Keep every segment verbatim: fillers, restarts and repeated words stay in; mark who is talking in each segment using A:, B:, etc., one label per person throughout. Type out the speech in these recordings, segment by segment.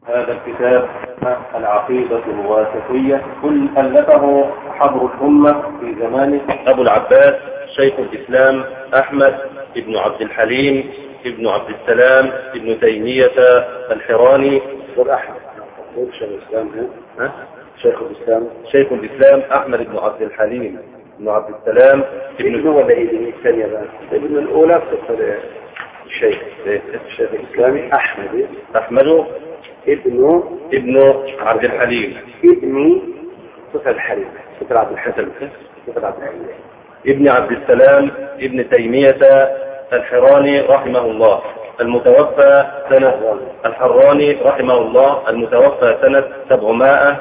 A: هذا الكتاب العقيدة الواسطية كل ألفه حبر الأمة في زمانه أبو العباس شيخ الإسلام أحمد ابن عبد الحليم ابن عبد السلام ابن تيمية الحراني.
B: أحمد شيخ الإسلام ها؟ شيخ الإسلام
A: شيخ الإسلام أحمد ابن عبد الحليم ابن عبد السلام
B: ابن هو الذي الثانية بقى ابن الأولى قصة الشيخ الشيخ الإسلامي أحمد
A: أحمد
B: ابن
A: ابن عبد الحليم
B: ابن صفة الحليم صفة عبد الحسن صفة عبد الحليم
A: ابن عبد السلام ابن تيمية الحراني رحمه الله المتوفى سنة الحراني رحمه الله المتوفى سنة سبعمائة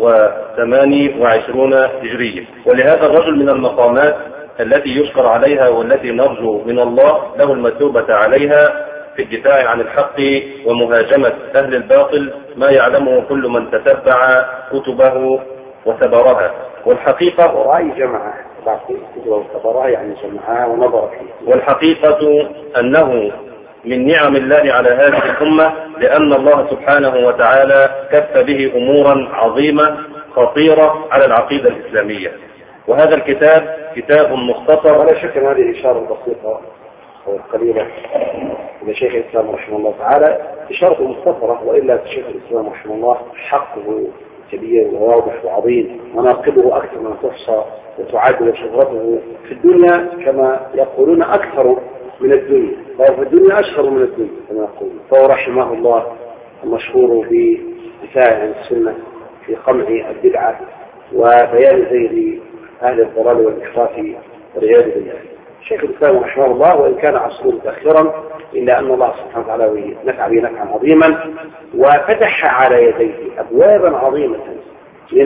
A: وثمانية وعشرون هجرية. ولهذا الرجل من المقامات التي يشكر عليها والتي نرجو من الله له المثوبة عليها في الدفاع عن الحق ومهاجمة أهل الباطل ما يعلمه كل من تتبع كتبه وثبرها. والحقيقة
B: ورأي جمعه كتبه وثبرها يعني جمعها ونظر فيه.
A: والحقيقة أنه من نعم الله على هذه الأمة لأن الله سبحانه وتعالى كف به أمورا عظيمة خطيرة على العقيدة الإسلامية. وهذا الكتاب كتاب مختصر.
B: ولا شك أن هذه إشارة بسيطة أو قليلة إلى شيخ الإسلام رحمه الله تعالى إشارة مختصرة، وإلا شيخ الإسلام رحمه الله حقه كبير وواضح وعظيم، مناقبه أكثر من تحصى وتعاد، وشهرته في الدنيا كما يقولون أكثر من الدنيا، فهو في الدنيا أشهر من الدنيا كما يقولون. فهو رحمه الله المشهور بدفاع عن السنة في قمع البدعة وبيان زيغ أهل الضلال والإحراف والعياذ بالله. شيخ الإسلام رحمه الله وإن كان عصره متأخرا إلا أن الله سبحانه وتعالى نفع به نفعا عظيما وفتح على يديه أبوابا عظيمة من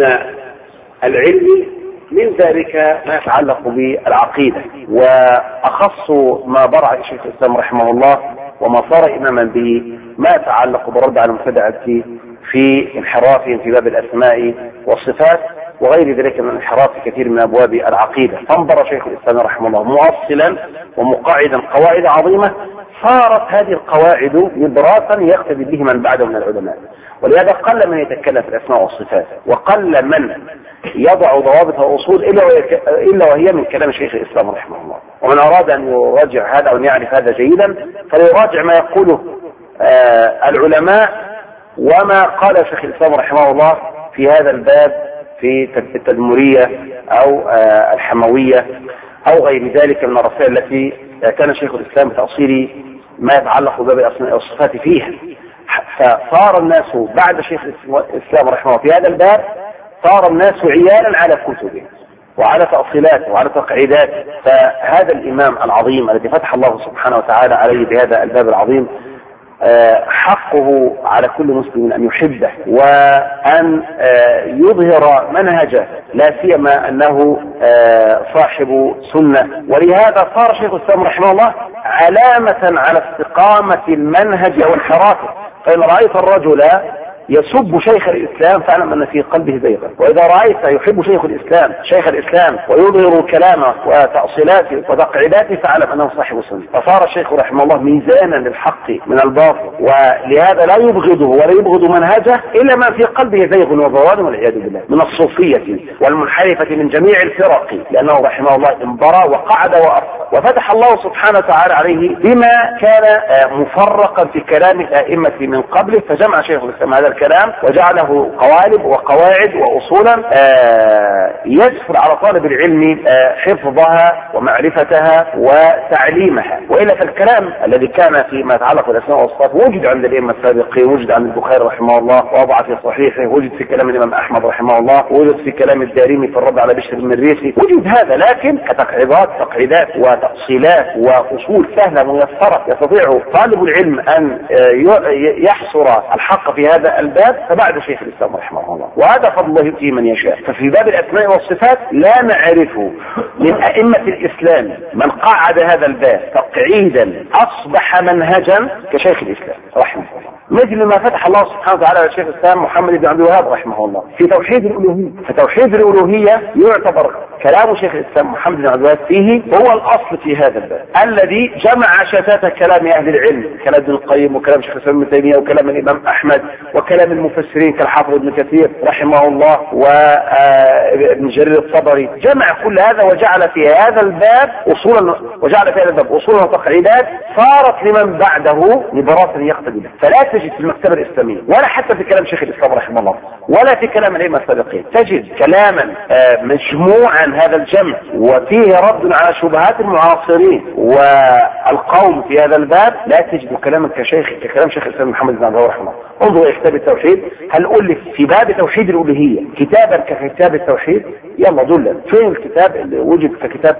B: العلم، من ذلك ما يتعلق بالعقيدة، وأخص ما برع شيخ الإسلام رحمه الله وما صار إماما به ما يتعلق بالرد على المبتدعة في انحرافهم في باب الأسماء والصفات وغير ذلك من انحراف كثير من أبواب العقيدة. فانظر شيخ الإسلام رحمه الله مؤصلا ومقاعدا قواعد عظيمة، صارت هذه القواعد نبراسا يقتدي به من بعده من العلماء. ولهذا قل من يتكلم في الأسماء والصفات، وقل من يضع ضوابط الأصول إلا وهي من كلام شيخ الإسلام رحمه الله. ومن أراد أن يراجع هذا وأن يعرف هذا جيدا فليراجع ما يقوله آه العلماء وما قال شيخ الإسلام رحمه الله في هذا الباب في التدمرية أو آه الحموية أو غير ذلك من الرسائل التي كان شيخ الإسلام بتأصيل ما يتعلق بباب الأسماء والصفات فيها. فصار الناس بعد شيخ الإسلام رحمه الله في هذا الباب صار الناس عيالا على كتبه وعلى تأصيلاته وعلى تقعيداته. فهذا الإمام العظيم الذي فتح الله سبحانه وتعالى عليه بهذا الباب العظيم حقه على كل مسلم أن يحبه وأن يظهر منهجه، لا سيما أنه صاحب سنة. ولهذا صار شيخ الإسلام رحمه الله علامة على استقامة المنهج وانحرافه. فإن رأيت الرجل يسب شيخ الإسلام فاعلم أن في قلبه زيغا، وإذا رأيت يحب شيخ الإسلام شيخ الإسلام ويظهر كلامه وتأصيلاته وتقعيداته فاعلم أنه صاحب سنة. فصار الشيخ رحمه الله ميزانا للحق من الباطل، ولهذا لا يبغضه ولا يبغض منهجه إلا ما في قلبه زيغ وضلال والعياذ بالله من الصوفية والمنحرفة من جميع الفرق، لأنه رحمه الله انبرى وقعد وأرسل وفتح الله سبحانه وتعالى عليه بما كان مفرقا في كلام الأئمة من قبله، فجمع شيخ الإسلام هذا الكلام وجعله قوالب وقواعد وأصولا يسهل على طالب العلم حفظها ومعرفتها وتعليمها. وإلا فالكلام الذي كان فيما يتعلق بالأسماء والصفات وجد عند الأئمة السابقين، وجد عند البخاري رحمه الله ووضع في صحيحه، وجد في كلام الإمام أحمد رحمه الله، وجد في كلام الدارمي في الرد على بشر بن المريسي، وجد هذا. لكن كتقعيدات تقعيدات وتأصيلات وأصول سهلة ميسرة يستطيع طالب العلم أن يحصر الحق في هذا الباب فبعد شيخ الإسلام رحمه الله، وهذا فضل الله يؤتيه من يشاء. ففي باب الأسماء والصفات لا نعرف من أئمة الإسلام من قعد هذا الباب تقعيدا أصبح منهجا كشيخ الإسلام رحمه الله. مثل ما فتح الله سبحانه وتعالى على الشيخ الإسلام محمد بن عبد الوهاب رحمه الله في توحيد الألوهية. فتوحيد الألوهية يعتبر كلام شيخ الإسلام محمد بن عبد الوهاب فيه هو الأصل في هذا الباب الذي جمع شتات كلام أهل العلم، كلام ابن القيم وكلام شيخ الإسلام ابن تيمية وكلام الإمام أحمد وكلام المفسرين كالحافظ ابن كثير رحمه الله وابن جرير الطبري. جمع كل هذا وجعل في هذا الباب أصولا وجعل في هذا الباب أصولا وتقعيدات صارت لمن بعده نبرات يقتدي به. فلا تجد في المكتبة الإسلامية ولا حتى في كلام شيخ الإسلام رحمه الله ولا في كلام الأئمة السابقين تجد كلاما مجموعا هذا الجمع وفيه رد على شبهات المعاصرين والقوم في هذا الباب. لا تجد كلاما كشيخ ككلام شيخ الإسلام محمد بن عبد الوهاب رحمه الله. انظر إلى كتاب التوحيد، هل ألف في باب توحيد الألوهية كتابا ككتاب التوحيد؟ يلا دل فين الكتاب اللي وجد ككتاب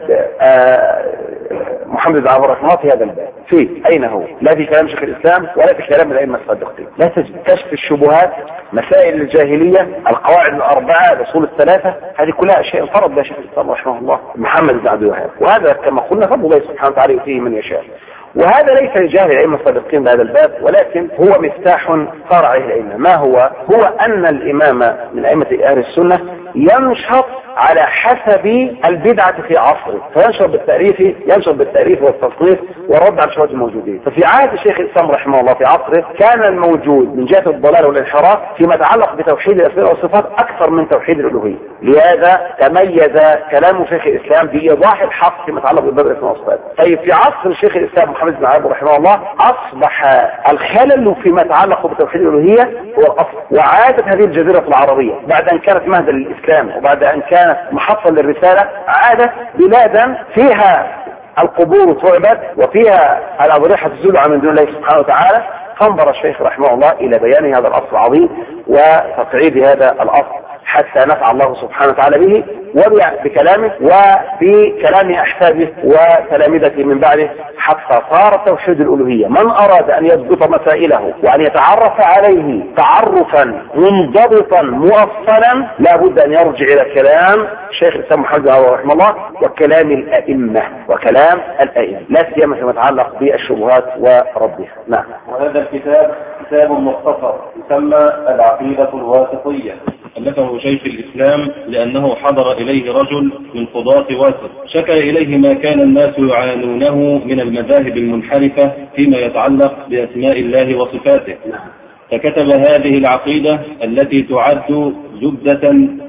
B: محمد بن عبد الوهاب رحمه الله في هذا الباب؟ فيه أين هو؟ لا في كلام شيخ الإسلام ولا في كلام الأئمة السابقين. لا تجد. كشف الشبهات، مسائل الجاهلية، القواعد الأربعة، الأصول الثلاثة، هذه كلها أشياء فرض بها شيخ الإسلام رحمه الله محمد بن عبد الوهاب، وهذا كما قلنا فضل الله سبحانه وتعالى يؤتيه من يشاء. وهذا ليس لجهل الأئمة السابقين بهذا الباب، ولكن هو مفتاح صار عليه الأئمة. ما هو؟ هو أن الإمام من أئمة أهل السنة ينشط على حسب البدعة في عصره، فينشر بالتأريف ينشر بالتأريف والتصنيف والرد على الشبهات الموجودين. ففي عهد الشيخ الإسلام رحمه الله في عصره كان الموجود من جهة الضلال والانحراف فيما يتعلق بتوحيد الأسماء والصفات أكثر من توحيد الألوهية. لهذا تميز كلام شيخ الإسلام بإيضاح الحق فيما يتعلق بباب الأسماء والصفات. طيب في عصر الشيخ الإسلام محمد بن عبد رحمه الله أصبح الخلل فيما يتعلق بتوحيد الألوهية هو الأصل، وعادت هذه الجزيرة العربية بعد أن كانت مهدا للإسلام وبعد أن كانت محطة للرسالة عادت بلادا فيها القبور تعبد وفيها الأضرحة تزول عن من دون الله سبحانه وتعالى. فانظر الشيخ رحمه الله إلى بيان هذا الأصل العظيم وتقعيد هذا الأصل حتى نفع الله سبحانه وتعالى به وبكلامه وبكلام أحفاده وتلامذته من بعده، حتى صار توحيد الألوهية من أراد أن يضبط مسائله وأن يتعرف عليه تعرفا منضبطا مؤصلا لا بد أن يرجع إلى كلام الشيخ الإسلام محمد بن عبد الوهاب رحمه الله وكلام الأئمة وكلام الأئمة لا سيما فيما يتعلق بالشبهات وردها. نعم.
A: وهذا الكتاب كتاب مختصر يسمى العقيدة الواسطية، ألفه شيخ الإسلام لأنه حضر إليه رجل من قضاة واسط شكى إليه ما كان الناس يعانونه من المذاهب المنحرفة فيما يتعلق بأسماء الله وصفاته، فكتب هذه العقيدة التي تعد زبدة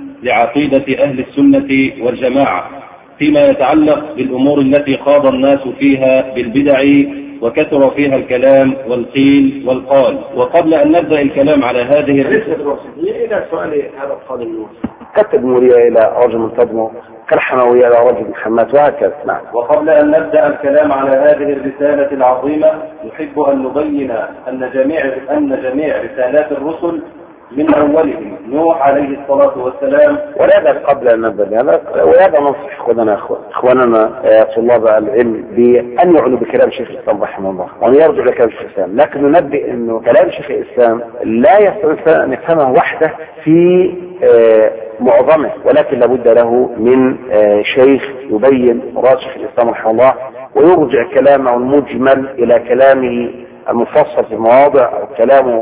A: لعقيدة أهل السنة والجماعة فيما يتعلق بالأمور التي خاض الناس فيها بالبدع وكثر فيها الكلام والقيل والقال. وقبل أن نبدأ الكلام على هذه الرسالة
B: إلى سؤال هذا القادم كتب موريا إلى رجل منتظمه كالحموية إلى رجل محمد وهكذا. نعم.
A: وقبل أن نبدأ الكلام على هذه الرسالة العظيمة نحب أن نبين أن جميع أن جميع رسالات الرسل من أولهم نوح عليه الصلاة والسلام.
B: ولهذا قبل أن نبدأ بهذا ولهذا ننصح إخواننا إخواننا طلاب العلم بأن يعنوا بكلام شيخ الإسلام رحمه الله وأن يرجعوا لكلام شيخ الإسلام، لكن ننبه أنه كلام شيخ الإسلام لا يستطيع أن يفهمه وحده في معظمه، ولكن لابد له من شيخ يبين مراد شيخ الإسلام رحمه الله ويرجع كلامه المجمل إلى كلامه المفصل في مواضع أو كلامه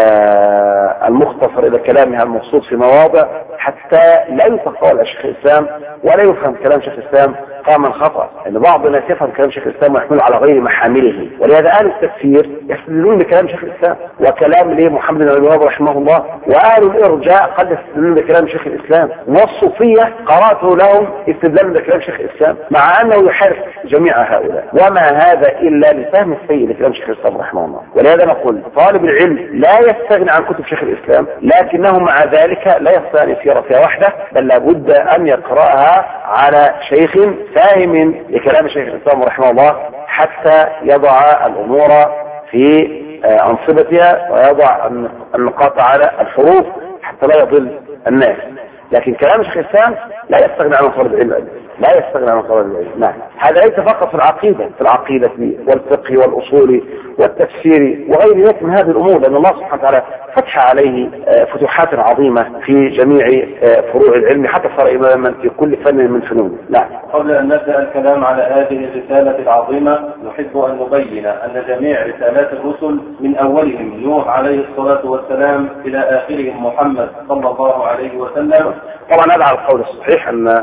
B: آه المختصر إلى كلامها المبسوط في مواضع حتى لا يتقال شيخ الإسلام ولا يفهم كلام شيخ الإسلام فهما خطأ. يعني بعض الناس يفهم كلام شيخ الإسلام ويحمله على غير محامله، ولهذا أهل التفسير يستدلون بكلام شيخ الإسلام وكلام ليه محمد بن عبد الوهاب رحمه الله، وأهل الإرجاء قد يستدلون بكلام شيخ الإسلام، والصوفية قرأته لهم استدلال بكلام شيخ الإسلام مع أنه يحرف جميع هؤلاء، وما هذا إلا لفهم السيء لكلام شيخ الإسلام رحمه الله. ولهذا نقول طالب العلم لا يستغني عن كتب شيخ الإسلام، لكنه مع ذلك لا يستطيع أن يسير فيها وحده، بل لابد أن يقرأها على شيخ فاهم لكلام شيخ الإسلام رحمه الله حتى يضع الأمور في أنصبتها ويضع النقاط على الحروف حتى لا يضل الناس. لكن كلام شيخ الإسلام لا يستغني عن طالب العلم، لا يستغني عن طالب العلم. نعم. هذا ليس فقط في العقيدة، في العقيدة والفقه والأصول والتفسير وغير ذلك من هذه الأمور، لأن الله سبحانه وتعالى فتح عليه فتوحات عظيمة في جميع فروع العلم حتى صار إماما في كل فن من فنون. نعم.
A: قبل أن نبدأ الكلام على هذه الرسالة العظيمة نحب أن نبين أن جميع رسالات الرسل من أولهم نوح عليه الصلاة والسلام إلى آخرهم محمد صلى الله عليه وسلم.
B: طبعا هذا على القول الصحيح أن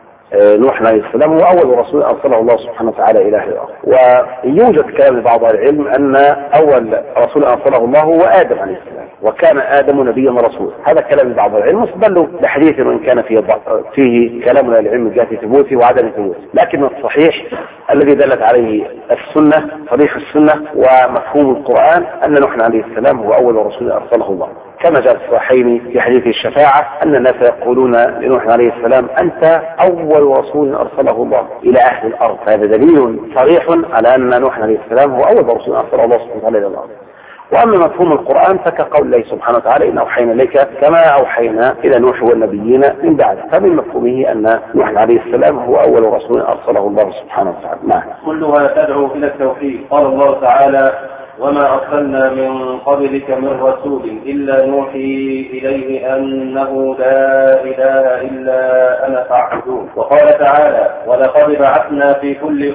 B: نوح عليه السلام هو أول رسول أرسله الله سبحانه وتعالى إلى أهل الأرض. ويوجد كلام لبعض العلم أن أول رسول أرسله الله هو آدم عليه السلام، وكان آدم نبيا ورسولا. هذا كلام لبعض العلم مستدل لحديث وإن كان فيه فيه كلام للعلم من جهة ثبوته وعدم ثبوته، لكن الصحيح الذي دلت عليه السنة صريح السنة ومفهوم القرآن أن نوح عليه السلام هو أول رسول أرسله الله، كما جاء في الصحيحين في حديث الشفاعة أن الناس يقولون لنوح عليه السلام أنت أول رسول أرسله الله إلى أهل الأرض. هذا دليل صريح على أن نوح عليه السلام هو أول رسول أرسله الله سبحانه وتعالى إلى الأرض. وأما مفهوم القرآن فكقول الله سبحانه وتعالى إن أوحينا إليك كما أوحينا إلى نوح والنبيين من بعده، فمن مفهومه أن نوح عليه السلام هو أول رسول أرسله الله سبحانه وتعالى. نعم.
A: كلها تدعو إلى التوحيد. قال الله تعالى وما أرسلنا من قبلك من رسول إلا نوحي إليه أنه لا إله إلا أنا فاعبدون. وقال تعالى ولقد بعثنا في كل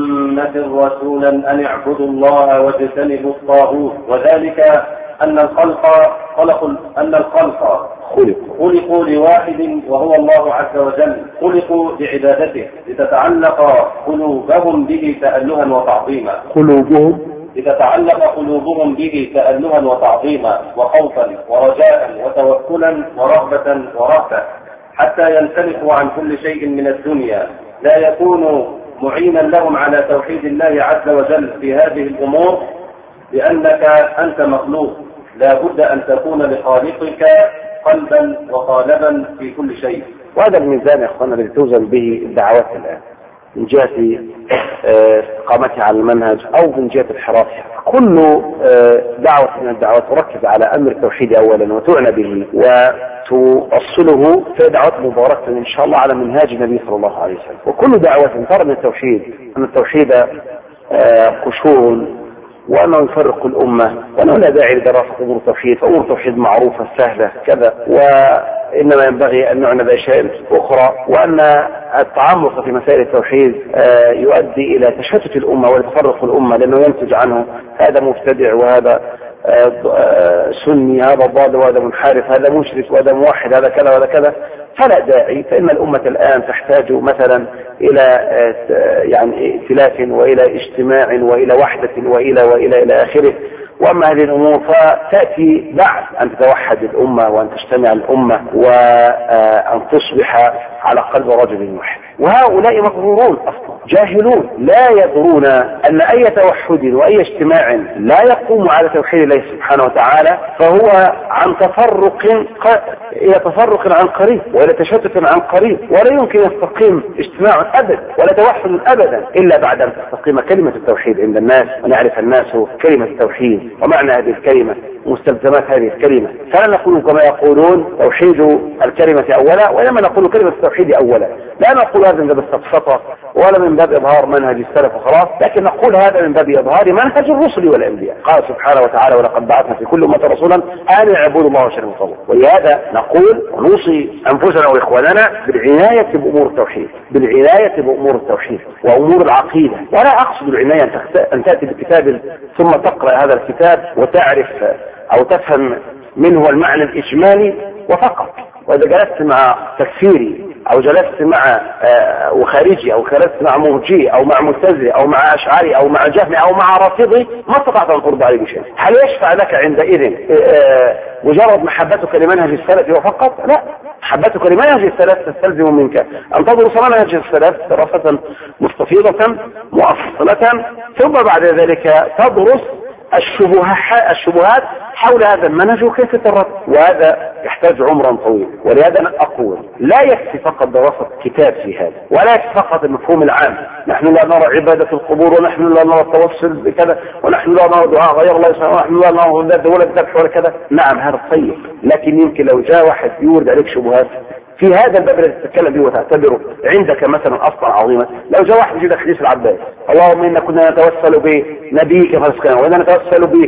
A: أمة رسولا أن اعبدوا الله واجتنبوا الطاغوت وذلك أن الخلق خلق أن الخلق خلقوا لواحد وهو الله عز وجل، خلقوا لعبادته لتتعلق قلوبهم به تألها وتعظيما
B: قلوبهم
A: لتتعلق قلوبهم به تألها وتعظيما وخوفا ورجاء وتوكلا ورغبة ورهبة حتى ينسلخوا عن كل شيء من الدنيا، لا يكون معينا لهم على توحيد الله عز وجل في هذه الأمور، لأنك أنت مخلوق لا بد أن تكون لخالقك قلبا وقالبا في كل شيء.
B: وهذا الميزان يا أخوانا الذي توزن به الدعوات الآن من جهة استقامتها على المنهج أو من جهة انحرافها. كل دعوة من الدعوات تركز على أمر التوحيد أولا وتعنى به وتوصله في دعوات مباركة إن شاء الله على منهاج النبي صلى الله عليه وسلم. وكل دعوة ترى من التوحيد أن التوحيد قشور وأنه يفرق الأمة وأنه لا داعي لدراسة أمور التوحيد، فأمور التوحيد معروفة سهلة كذا، وإنما ينبغي أن نعنى بأشياء أخرى، وأن التعمق في مسائل التوحيد يؤدي إلى تشتت الأمة وتفرق الأمة لأنه ينتج عنه هذا مبتدع وهذا سني، هذا ضال وهذا منحرف، هذا مشرك وهذا موحد، هذا كذا وهذا كذا، فلا داعي. فإن الأمة الآن تحتاج مثلا إلى يعني ائتلاف وإلى اجتماع وإلى وحدة وإلى وإلى إلى آخره. وأما هذه الأمور فتأتي بعد أن تتوحد الأمة وأن تجتمع الأمة وأن تصبح على قلب رجل واحد. وهؤلاء مغرورون أصلا جاهلون لا يدرون أن أي توحد وأي اجتماع لا يقوم على توحيد الله سبحانه وتعالى فهو عن تفرق إلى تفرق عن قريب وإلى تشتت عن قريب، ولا يمكن يستقيم اجتماع أبدا ولا توحد أبدا إلا بعد أن تستقيم كلمة التوحيد عند الناس ونعرف الناس كلمة التوحيد ومعنى هذه الكلمة مستلزمات هذه الكلمة. فلا نقول كما يقولون توحيد الكلمة أولا، وإنما نقول كلمة التوحيد أولا. لا نقول هذا من باب السفسطة ولا من باب إظهار منهج السلف وخلاص، لكن نقول هذا من باب إظهار منهج الرسل والأنبياء. قال سبحانه وتعالى ولقد بعثنا في كل أمة رسولا أن اعبدوا الله واجتنبوا الطاغوت. ولهذا نقول ونوصي أنفسنا وإخواننا بالعناية بأمور التوحيد، بالعناية بأمور التوحيد وأمور العقيدة. ولا أقصد العناية أن تأتي بالكتاب ثم تقرأ هذا الكتاب وتعرف أو تفهم منه المعنى الإجمالي وفقط، وإذا جلست مع تكفيري أو جلست مع وخارجي أو جلست مع مرجئي أو مع معتزلي أو مع أشعري أو مع جهمي أو مع رافضي ما استطعت أن ترد عليه بشيء. هل يشفع لك عندئذ مجرد محبتك لمنهج السلف وفقط؟ لا، محبتك لمنهج السلف تستلزم منك أن تدرس منهج السلف دراسة مستفيضة مؤصلة، ثم بعد ذلك تدرس الشبهات حول هذا المنهج وكيف ترد، وهذا يحتاج عمرا طويل. ولهذا أنا أقول لا يكفي فقط دراسة كتاب في هذا، ولا يكفي فقط المفهوم العام، نحن لا نرى عبادة القبور ونحن لا نرى التوسل بكذا ونحن لا نرى دعاء غير الله سبحانه ونحن لا نرى ولا الذبح ولا كذا. نعم هذا طيب، لكن يمكن لو جاء واحد يورد عليك شبهات في هذا الباب الذي تتكلم به وتعتبره عندك مثلا اصلا عظيما، لو جاء واحد يجيب حديث العباس اللهم إنا كنا نتوسل بنبيك فسكنا وإنا نتوسل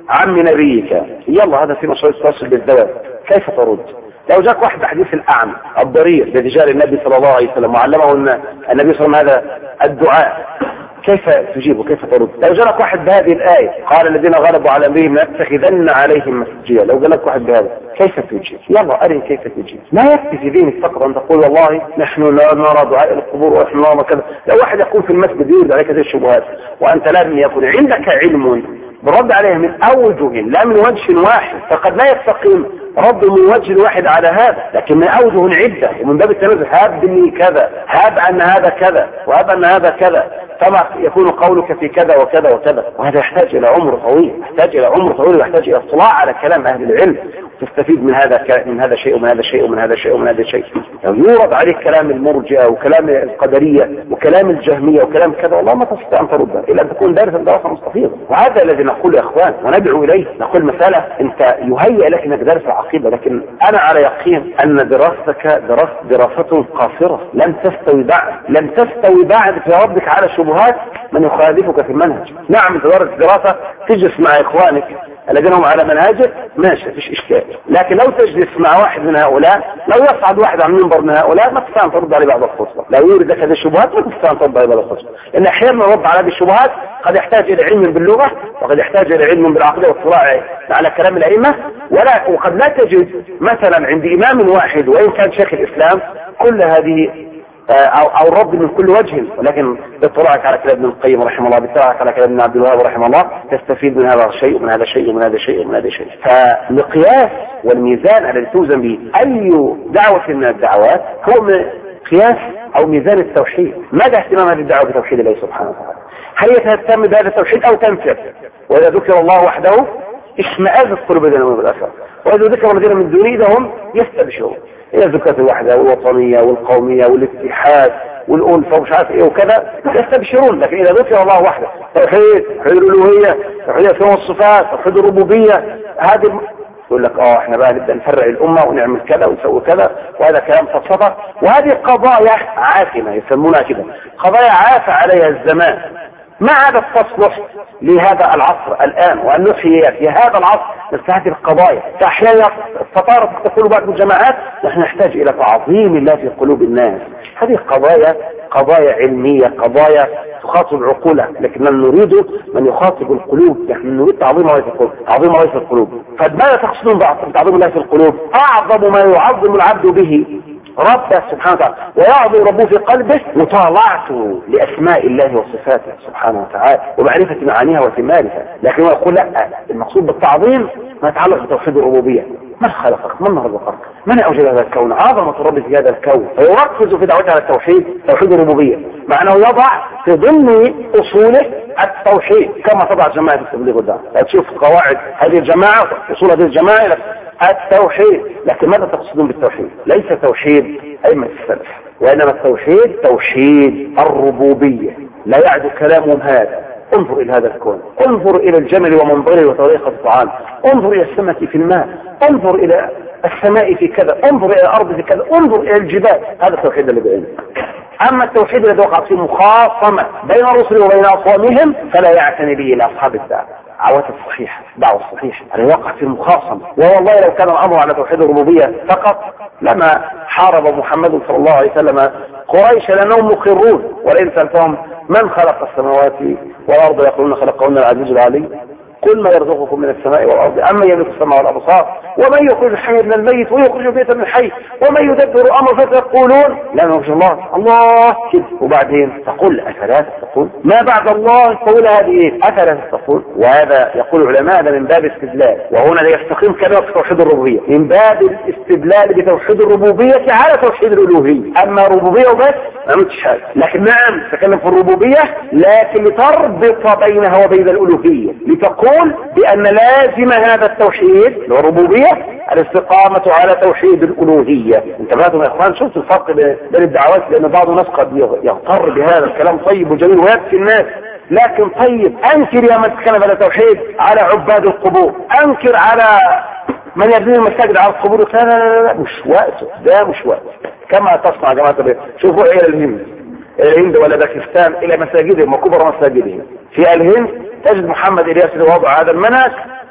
B: عم نبيك، يلا هذا في مشروع التواصل بالزواج، كيف ترد؟ لو جاك واحد حديث الأعمى الضرير لرجال النبي صلى الله عليه وسلم وعلمه النبي صلى الله عليه وسلم هذا الدعاء، كيف تجيبه؟ كيف ترد؟ لو جاءك واحد بهذه الآية قال الذين غلبوا على أمرهم لنتخذن عليهم مسجدا، لو جاءك واحد بهذا كيف تجيب؟ يلا أري كيف تجيب. لا يكفي في دينك فقط أن تقول والله نحن لا نرى دعاء القبور ونحن نرى كذا. لو واحد يقول في المسجد يريد عليك هذه الشبهات وأنت لم يكن عندك علم برد عليه من أوجه لا من وجه واحد، فقد لا يستقيم رد من وجه واحد على هذا، لكن من أوجه عدة ومن باب التنزه هاب لي كذا، هاب أن هذا كذا، وهاب أن هذا كذا، فما يكون قولك في كذا وكذا وكذا. وهذا يحتاج إلى عمر طويل، يحتاج إلى عمر طويل ويحتاج إلى اطلاع على كلام أهل العلم، تستفيد من هذا من هذا شيء ومن هذا شيء ومن هذا شيء ومن هذا شيء. لو يورد عليك كلام المرجئة وكلام القدرية وكلام الجهمية وكلام كذا والله ما تستطيع أن تردها إلا أن تكون دارسا دراسة مستفيضة. وهذا الذي نقول يا إخوان وندعو إليه. نقول مسألة أنت يهيئ لك أنك دارس العقيدة، لكن أنا على يقين أن دراستك دراسة دراسة قاصرة لن تستوي بعد لن تستوي بعد في ردك على شبهات من يخالفك في المنهج. نعم تدرس دراسة تجلس مع إخوانك الذين هم على منهجك ماشي فيش إشكال، لكن لو تجلس مع واحد من هؤلاء، لو يصعد واحد عن منبر من هؤلاء ما تستطيع أن ترد عليه بعد الخطبة، لو يورد لك هذه الشبهات ما تستطيع أن ترد عليه بعد الخطبة، لأن أحيانا الرد على هذه الشبهات قد يحتاج إلى علم باللغة وقد يحتاج إلى علم بالعقيدة واطلاع على كلام الأئمة، ولا وقد لا تجد مثلا عند إمام واحد وإن كان شيخ الإسلام كل هذه أو, أو الرد من كل وجه، ولكن باطلاعك على كلام ابن القيم رحمه الله، باطلاعك على كلام ابن عبد الوهاب رحمه الله تستفيد من هذا الشيء ومن هذا الشيء ومن هذا الشيء ومن هذا الشيء. فالمقياس والميزان الذي توزن به أي دعوة من الدعوات هو مقياس أو ميزان التوحيد. ماذا اهتمام هذه الدعوة بتوحيد الله سبحانه وتعالى؟ هل يتهتم بهذا التوحيد أو تنفر؟ وإذا ذكر الله وحده اشمئزت قلوب الذين آمنوا بالأثر، وإذا ذكر الذين من دونه إذا هم يستبشرون. إلى زكاة الوحدة والوطنية والقومية والاتحاد والألفة ومش عارف إيه وكذا يستبشرون. لكن إذا ذكر الله وحده توحيد، توحيد الألوهية، توحيد الأسماء والصفات، توحيد الربوبية، هذه يقول لك اه احنا بقى نبدأ نفرع الأمة ونعمل كذا ونسوي كذا، وهذا كلام فلسفة. وهذه قضايا عافنة يسمونها كده، قضايا عاف عليها الزمان، ما عاد تصلح لهذا العصر الآن، وأن نحيي في هذا العصر مثل هذه القضايا. فأحيانا الفطارة تقول بعض الجماعات نحن نحتاج إلى تعظيم الله في قلوب الناس. هذه قضايا قضايا علمية، قضايا تخاطب عقولها، لكن من نريد من يخاطب القلوب. نحن نريد تعظيم الله في القلوب، تعظيم الله في القلوب. فماذا تقصدون بتعظيم الله في القلوب؟ أعظم ما يعظم العبد به ربه سبحانه وتعالى ويعظم ربه في قلبه مطالعته لأسماء الله وصفاته سبحانه وتعالى ومعرفة معانيها وثمارها. لكن هو يقول لا، المقصود بالتعظيم ما يتعلق بتوحيد الربوبية. من خلقك؟ من رزقك؟ من أوجد هذا الكون؟ عظمة الرب في هذا الكون. فيركز في دعوته على التوحيد، توحيد الربوبية، مع أنه يضع في ضمن أصوله التوحيد كما تضع جماعة التبليغ والدعوة. تشوف قواعد هذه الجماعة، أصول هذه الجماعة التوحيد. لكن ماذا تقصدون بالتوحيد؟ ليس توحيد أئمة السلف، وإنما التوحيد توحيد الربوبية. لا يعد كلامهم هذا. انظر إلى هذا الكون، انظر إلى الجمل ومنظره وطريقة الطعام، انظر إلى السمك في الماء، انظر إلى السماء في كذا، انظر إلى الأرض في كذا، انظر إلى الجبال. هذا التوحيد اللي بيننا. أما التوحيد الذي وقع فيه مخاصمة بين الرسل وبين أقوامهم فلا يعتني به إلى أصحاب الدعوة دعوة الصحيحة، دعوة الصحيحة الذي وقع في المخاصمة. والله لو كان الأمر على توحيد الربوبية فقط لما حارب محمد صلى الله عليه وسلم قريش لأنهم مقرون. ولئن سألتهم من خلق السماوات والأرض يقولون خلقهن العزيز العليم قل ما يرزقكم من السماء والأرض أما يملك السماء والأبصار ومن يخرج الحي من الميت ويخرج البيت من الحي ومن يدبر الأمر فسيقولون لا نخشى الله الله كده. وبعدين تقول أفلا تتقون؟ ما بعد الله تقول هذه إيه؟ أفلا تتقون؟ وهذا يقول العلماء هذا من باب استدلال، وهنا لا يستقيم كلام في توحيد الربوبية، من باب الاستدلال بتوحيد الربوبية على توحيد الألوهية. أما الربوبية وبس ما عملتش حاجة. لكن نعم تكلم في الربوبية لكن لتربط بينها وبين الألوهية، لتقول بأن لازم هذا التوحيد الربوبية الاستقامة على توحيد الألوهية. انتبهتم يا إخوان؟ شفت الفرق بين الدعوات؟ لأن بعض الناس قد يغتر بهذا الكلام طيب وجميل ويبكي الناس، لكن طيب أنكر يا من تكلم على التوحيد على عباد القبور، أنكر على من يبني المساجد على القبور. لا لا لا, لا مش وقته، ده مش وقته. كما تصنع جماعة البيت. شوفوا إلى الهند الهند ولا باكستان إلى مساجدهم وكبر مساجدهم. في الهند تجد محمد إلياس وضع هذا المنهج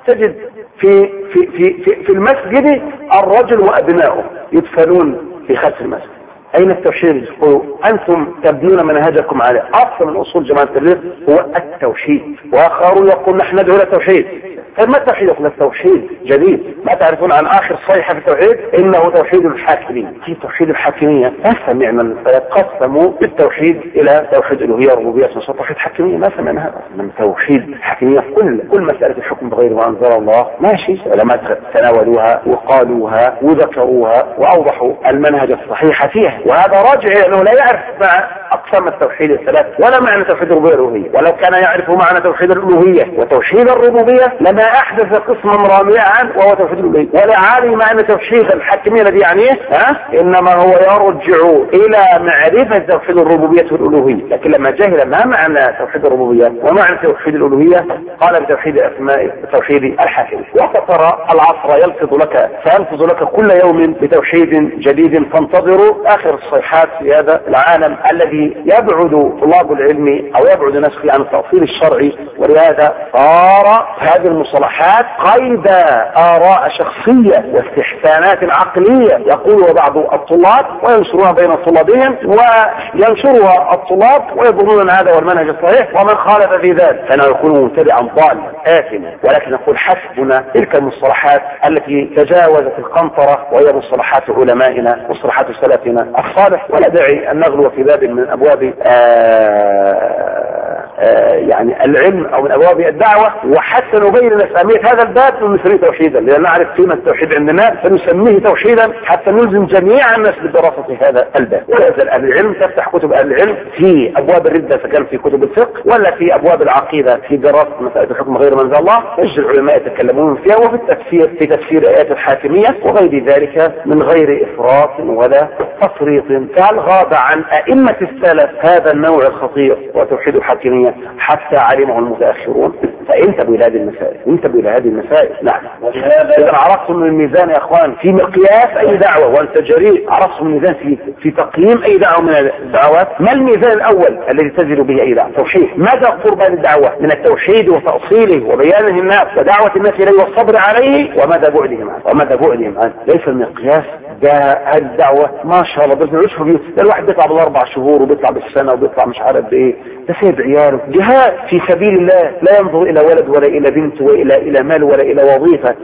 B: تجد في في في في, في المسجد الرجل وابنائه يدفنون في خلف المسجد. اين التوحيد؟ يقولوا انتم تبنون منهجكم على اصل من اصول جماعه التبليغ هو التوحيد، واخرون يقول نحن ندعو الى التوحيد. فما التوحيد؟ يقول التوحيد جديد. ما تعرفون عن اخر صيحه في التوحيد؟ انه توحيد الحاكميه. في توحيد الحاكميه ما سمعنا الفرق قسموا بالتوحيد الى توحيد الوهيه وربوبيه ونصر توحيد حاكميه، ما سمعنا هذا. من توحيد الحاكميه في كل كل مساله الحكم بغير ما انزل الله ماشي، العلماء تناولوها وقالوها وذكروها واوضحوا المنهج الصحيح فيها، وهذا راجع الى انه لا يعرف مع اقسام التوحيد الثلاث ولا معنى توحيد الربوبيه والالوهيه، ولو كان يعرف معنى توحيد الالوهيه وتوحيد الربوبيه لما احدث قسما رابعا وهو توحيد الالوهيه، ولا عالم ان توحيد الحاكميه الذي يعنيه ها انما هو يرجع الى معرفه توحيد الربوبيه والالوهيه. لكن لما جهل ما معنى توحيد الربوبيه ومعنى توحيد الالوهيه قال بتوحيد اسماء توحيد الحاكميه. وفترى العصر يلفظ لك فيلفظ لك كل يوم بتوحيد جديد، فانتظروا اخر الصيحات في هذا العالم الذي يبعد طلاب العلم او يبعد الناس عن التأصيل الشرعي. ولهذا صار هذه المصطلحات قيد آراء شخصية واستحسانات عقلية يقولها بعض الطلاب وينشرها بين طلابهم، وينشرها الطلاب ويظنون ان هذا هو المنهج الصحيح، ومن خالف في ذلك فانه يكون مبتدعا ضالا آثما. ولكن نقول حسبنا تلك المصطلحات التي تجاوزت القنطرة وهي مصطلحات علمائنا مصطلحات سلفنا الصالح، ولا داعي ان نغلو في باب من ابواب آآ آآ يعني العلم او من ابواب الدعوة، وحتى نبين أهمية هذا الباب ونسميه توحيدا، لان نعرف قيمة التوحيد عندنا فنسميه توحيدا حتى نلزم جميع الناس بدراسة هذا الباب. ولا يزال اهل العلم تفتح كتب اهل العلم في ابواب الردة فكان في كتب الفقه، ولا في ابواب العقيدة في دراسة مسائل الحكم غير منزل الله يجد العلماء يتكلمون فيها، وفي التفسير في تفسير ايات الحاكمية وغير ذلك من غير افراط ولا تفريط. فهل غاب عن ائمة السلف هذا النوع الخطير وتوحيد الحاكمية حتى علمه المتاخرون؟ فانتبهوا الى هذه المسائل، انتبهوا الى هذه المسائل. نعم. اذا عرفتم من الميزان يا اخوان في مقياس اي دعوة، وانت جريء عرفتم الميزان في في تقييم اي دعوة من الدعوات. ما الميزان الاول الذي تزن به اي دعوة؟ توحيد. ماذا قرب الدعوة من التوحيد وتأصيله وبيانه الناس ودعوة الناس اليه والصبر عليه، وماذا بعدهم عنه وماذا بعدهم عنه. ليس المقياس ده الدعوة ما شاء الله بنعيش في بيوت، الواحد بيطلع بالاربع شهور وبيطلع بالسنة وبيطلع مش عارف بايه، ده سيد عياله. جهاد في سبيل الله لا ينظر الى ولد ولا الى بنت والى الى مال ولا الى وظيفة.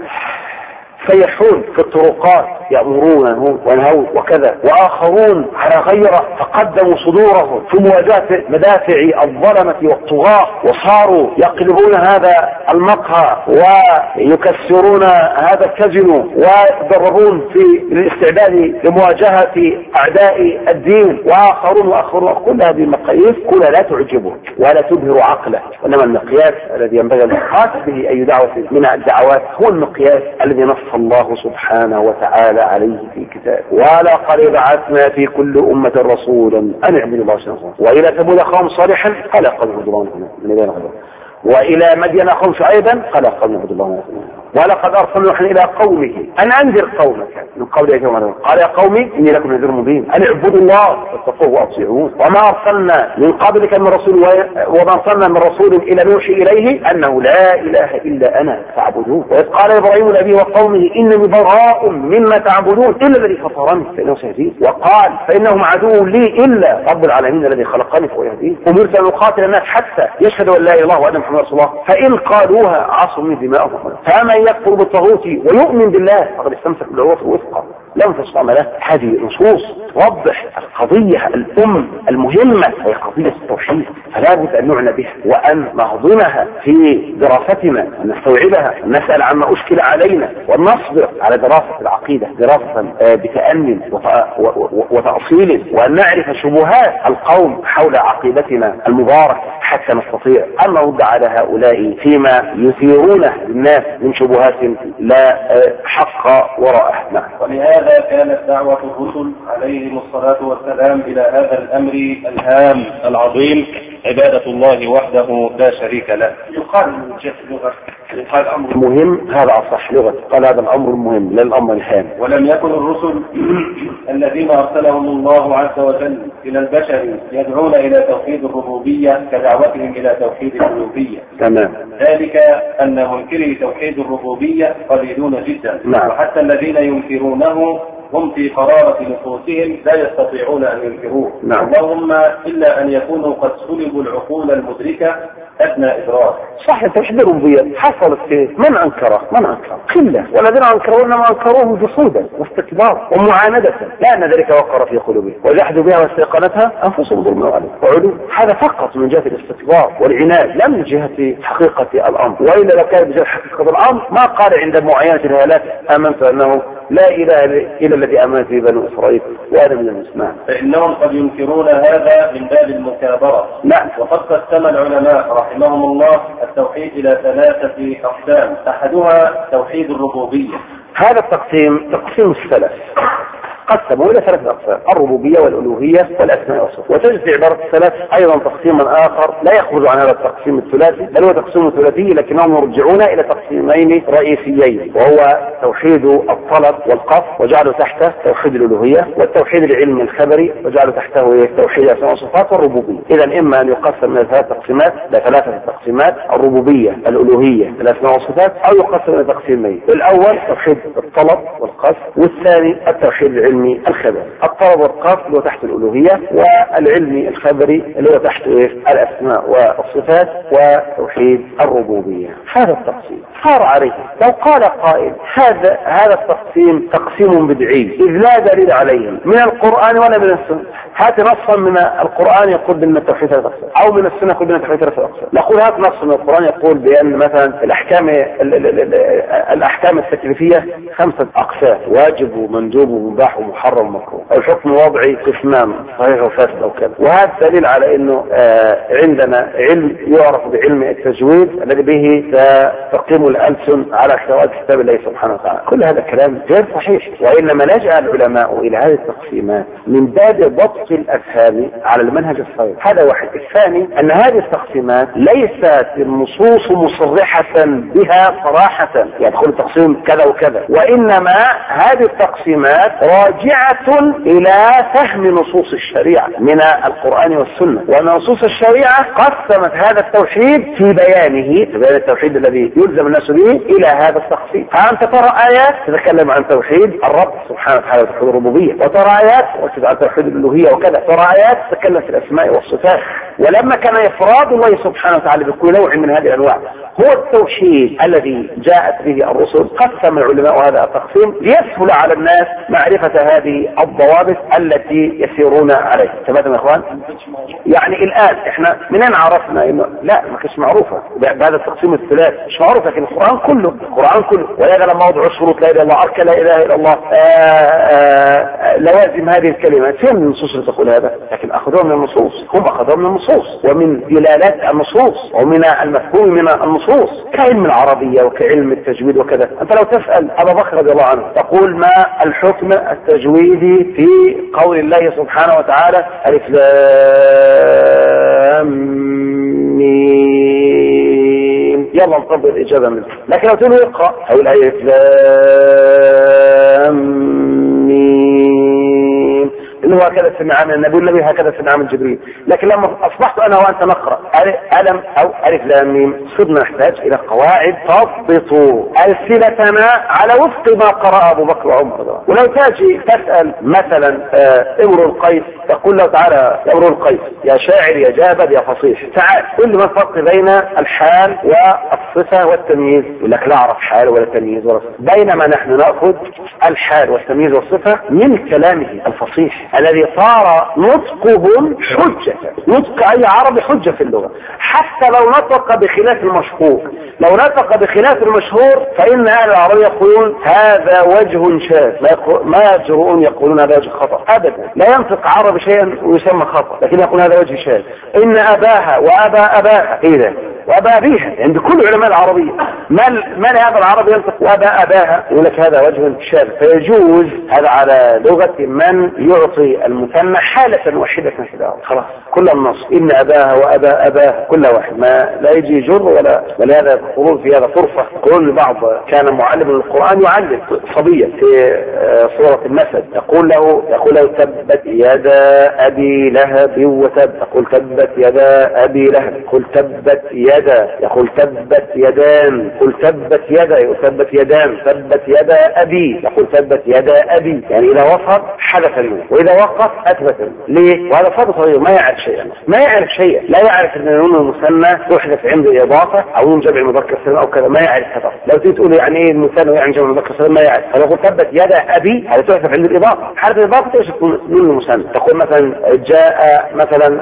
B: سيحون في الطرقات يأمرونه وينهون وكذا، وآخرون على غيره فقدموا صدورهم في مواجهة مدافع الظلمة والطغاة، وصاروا يقلبون هذا المقهى ويكسرون هذا الكزنو ويتدربون في الاستعداد لمواجهة أعداء الدين. وآخرون وآخرون. كل هذه المقاييس كلها لا تعجبه ولا تبهر عقله، وإنما المقياس الذي ينبغي أن يقاس به أي دعوة من الدعوات هو المقياس الذي نص الله سبحانه وتعالى عليه في كتابه: ولقد بعثنا في كل أمة رسولا أن اعبدوا الله سبحانه. وإلى ثمود أخاهم صالحا قال قوم اعبدوا الله من دون غيره، وإلى مدين أخاهم شعيبا قال قوم اعبدوا الله. ولقد أرسلنا نوحا إلى قومه أن أنذر قومك من قبل أن يأتيهم قال يا قومي إني لكم نذير مبين أن اعبدوا الله واتقوه وأطيعون وما أرسلنا من قبلك من رسول وما أرسلنا من رسول إلى نوحي إليه أنه لا إله إلا أنا فاعبدون. وإذ قال إبراهيم لأبيه وقومه إنني براء مما تعبدون إلا الذي فطرني فإنه سيهدين. وقال فإنهم عدو لي إلا رب العالمين الذي خلقني فهو يهدين. أمرت أن أقاتل الناس حتى يشهدوا أن لا إله إلا الله وأن محمدا رسول الله فإن قالوها عصوا من دماءهم. فمن يكفر بالطاغوت ويؤمن بالله فقد استمسك بالعروة الوثقى لا انفصام له. هذه نصوص توضح القضية الأم المهمة هي قضية التوحيد، فلا بد أن نعنى بها وأن نهضمها في دراستنا ونستوعبها ونسأل عما أشكل علينا ونصبر على دراسة العقيدة دراسة بتأني وتأصيل، وأن نعرف شبهات القوم حول عقيدتنا المباركة حتى نستطيع أن نرد على هؤلاء فيما يثيرونه للناس من شبهات لا حق وراءه.
A: ولهذا كانت دعوة الرسل عليهم الصلاة والسلام إلى هذا الأمر الهام العظيم عبادة الله وحده لا شريك له.
B: يقال من جهة اللغة يقال أمر مهم، هذا أصح لغة، قال هذا الأمر المهم لا الأمر الهام.
A: ولم يكن الرسل الذين أرسلهم الله عز وجل إلى البشر يدعون إلى توحيد الربوبية كدعوتهم إلى توحيد الألوهية.
B: تمام.
A: ذلك أن منكري توحيد الربوبية قليلون جدا.
B: نعم.
A: وحتى الذين ينكرونه هم في قرارة نفوسهم لا يستطيعون أن ينكروه.
B: نعم.
A: اللهم إلا أن يكونوا قد سلبوا العقول المدركة أدنى إدراك.
B: صح، توحيد الربوبية حصلت فيه من أنكره؟ من أنكره؟ قلة، والذين أنكروه إنما أنكروه جحودا واستكبارا ومعاندة، لأن ذلك وقر في قلوبهم وجحدوا بها واستيقنتها أنفسهم ظلما وعلوا. هذا فقط من جهة الاستكبار والعناد، لا من جهة حقيقة الأمر. وإلا لو كان بجهة حقيقة الأمر ما قال عند معاينة الهالات آمنت أنه لا إله إلا الذي آمنت به بنو إسرائيل وأنا من المسلمين.
A: فإنهم قد ينكرون هذا من باب المكابرة.
B: نعم.
A: وقد قسم العلماء رحمهم الله التوحيد إلى ثلاثة أقسام، أحدها توحيد الربوبية.
B: هذا التقسيم تقسيم السلف قسموا إلى ثلاثة أقسام: الربوبية والألوهية والأسماء والصفات. وتجد في عبارة السلف أيضا تقسيما آخر لا يخرج عن هذا التقسيم الثلاثي، بل هو تقسيم ثلاثي لكنهم يرجعون إلى تقسيمين رئيسيين، وهو توحيد الطلب والقصد وجعلوا تحته توحيد الألوهية، والتوحيد العلمي الخبري وجعلوا تحته توحيد الأسماء والصفات والربوبية. إذا إما أن يقسم إلى ثلاث تقسيمات، لا ثلاثة تقسيمات: الربوبية، الألوهية، الأسماء والصفات، أو يقسم إلى تقسيمين: الأول توحيد الطلب والقصد، والثاني التوحيد العلمي الخبري. الطلب والقصد اللي هو تحت الألوهية، والعلمي الخبري اللي هو تحت الأسماء والصفات وتوحيد الربوبية. هذا التقسيم صار عليه. لو قال قائل هذا هذا التقسيم تقسيم بدعي إذ لا دليل عليه من القرآن ولا من السنة، هات نصا من القرآن يقول بأن التوحيد ثلاث أقسام، أو من السنة يقول بأن التوحيد ثلاث أقسام. نقول هات نص من القرآن يقول بأن مثلا الأحكام الأحكام التكليفية خمسة أقسام: واجب ومندوب ومباح ومحرم ومكروه، أو حكم وضعي قسمان صحيح وفاسد أو كذا. وهذا دليل على أنه آه عندنا علم يعرف بعلم التجويد الذي به تقيم الألسن على قراءة كتاب الله سبحانه وتعالى. كل هذا كلام غير صحيح، وإنما لجأ العلماء إلى هذه التقسيمات من باب ضبط الأفهام على المنهج الصحيح. هذا واحد. الثاني أن هذه التقسيمات ليست النصوص مصرحة بها صراحة يدخل تقسيم كذا وكذا، وإنما هذه التقسيمات راجعة إلى فهم نصوص الشريعة من القرآن والسنة. وأن نصوص الشريعة قسمت هذا التوحيد في بيانه، في بيان التوحيد الذي يلزم الناس به، إلى هذا التقسيم. فأنت ترى آيات تتكلم عن توحيد الرب سبحانه وتعالى وتوحيد الربوبية، وترى آيات وتتكلم عن توحيد الألوهية وكذا، ترى آيات تتكلم في الأسماء والصفات. ولما كان إفراد الله سبحانه وتعالى بكل نوع من هذه الأنواع هو التوحيد الذي جاءت به الرسل، قسم العلماء هذا التقسيم ليسهل على الناس معرفة هذه الضوابط التي يسيرون عليها. تمام يا اخوان؟ يعني الآن احنا منين عرفنا انه لا ما كانش معروفة بهذا التقسيم الثلاث؟ مش معروف، لكن القرآن كله القرآن كله ولهذا لما وضعوا شروط لا اله الا الله، ارك لا اله الا الله، آآ آآ لوازم هذه الكلمات، فين من النصوص اللي تقول هذا؟ لكن اخذوها من النصوص، هم اخذوها من النصوص ومن دلالات النصوص ومن المفهوم من النصوص كعلم العربية وكعلم التجويد وكذا. انت لو تسأل ابا بكر رضي الله عنه تقول ما الحكم التجويدي في قول الله سبحانه وتعالى ألف لام ميم؟ يلا نطبق الإجابة منه. لكن لو تقول اقرأ هقول ألف لام ميم اللي هو هكذا سمع من النبي النبي هكذا سمع من جبريل. لكن لما أصبحت أنا وأنت نقرأ ألم أو ألف لام ميم صرنا نحتاج إلى قواعد تضبط ألسنتنا على وفق ما قرأ أبو بكر وعمر. ولو تاجي تسأل مثلا امرؤ القيس تقول له تعالى يا امرؤ القيس يا شاعر يا جابر يا فصيح تعال قل لي ما الفرق بين الحال والصفة والتمييز؟ يقول لك لا أعرف حال ولا تمييز ولا صفة. بينما نحن نأخذ الحال والتمييز والصفة من كلامه الفصيح الذي صار نطقهم حجة. نطق أي عربي حجة في اللغة، حتى لو نطق بخلاف المشهور. لو نطق بخلاف المشهور فإن أهل العربية يقولون هذا وجه شاذ، ما يجرؤون يقولون هذا وجه خطأ أبدا. لا ينطق عربي شيئا ويسمى خطأ، لكن يقول هذا وجه شاذ. إن أباها وأبا أباها إذا وأبا أبيها عند كل علماء العربية. من من هذا العربي ينطق وأبا أباها؟ يقول لك هذا وجه شاذ، فيجوز هذا على لغة من يعطي المثنى حالة واحدة كده خلاص كل النص إن أباها وأبا أباها كل واحد، ما لا يجي جر ولا ولهذا يقولون في هذا طرفة. يقول بعض كان معلم القرآن يعلم صبيا في سورة المثل يقول له يقول له تبت يدا أبي لهب وتب، يقول تبت يدا أبي لهب، يقول تبت يدا، يقول تبت يدان، يقول تبت يدا، يقول تبت يدان، تبت يدا أبي، يقول تبت يدا أبي. يعني إذا وصف حدث النون وإذا وقف أثبت النون. ليه؟ وهذا صدق صغير ما يعرف شيئا، ما يعرف شيئا، لا يعرف أن النون المثنى تحدث عند الإضافة أو نون جمع مذكر سالم أو كذا، ما يعرف هذا. لو تيجي تقول يعني إيه المثنى يعني جمع مذكر سالم ما يعرف. فلو قلت تبت يدا أبي هذا تحدث عند الإضافة، حرف الإضافة تيجي تكون نون المثنى. تقول مثلا جاء مثلا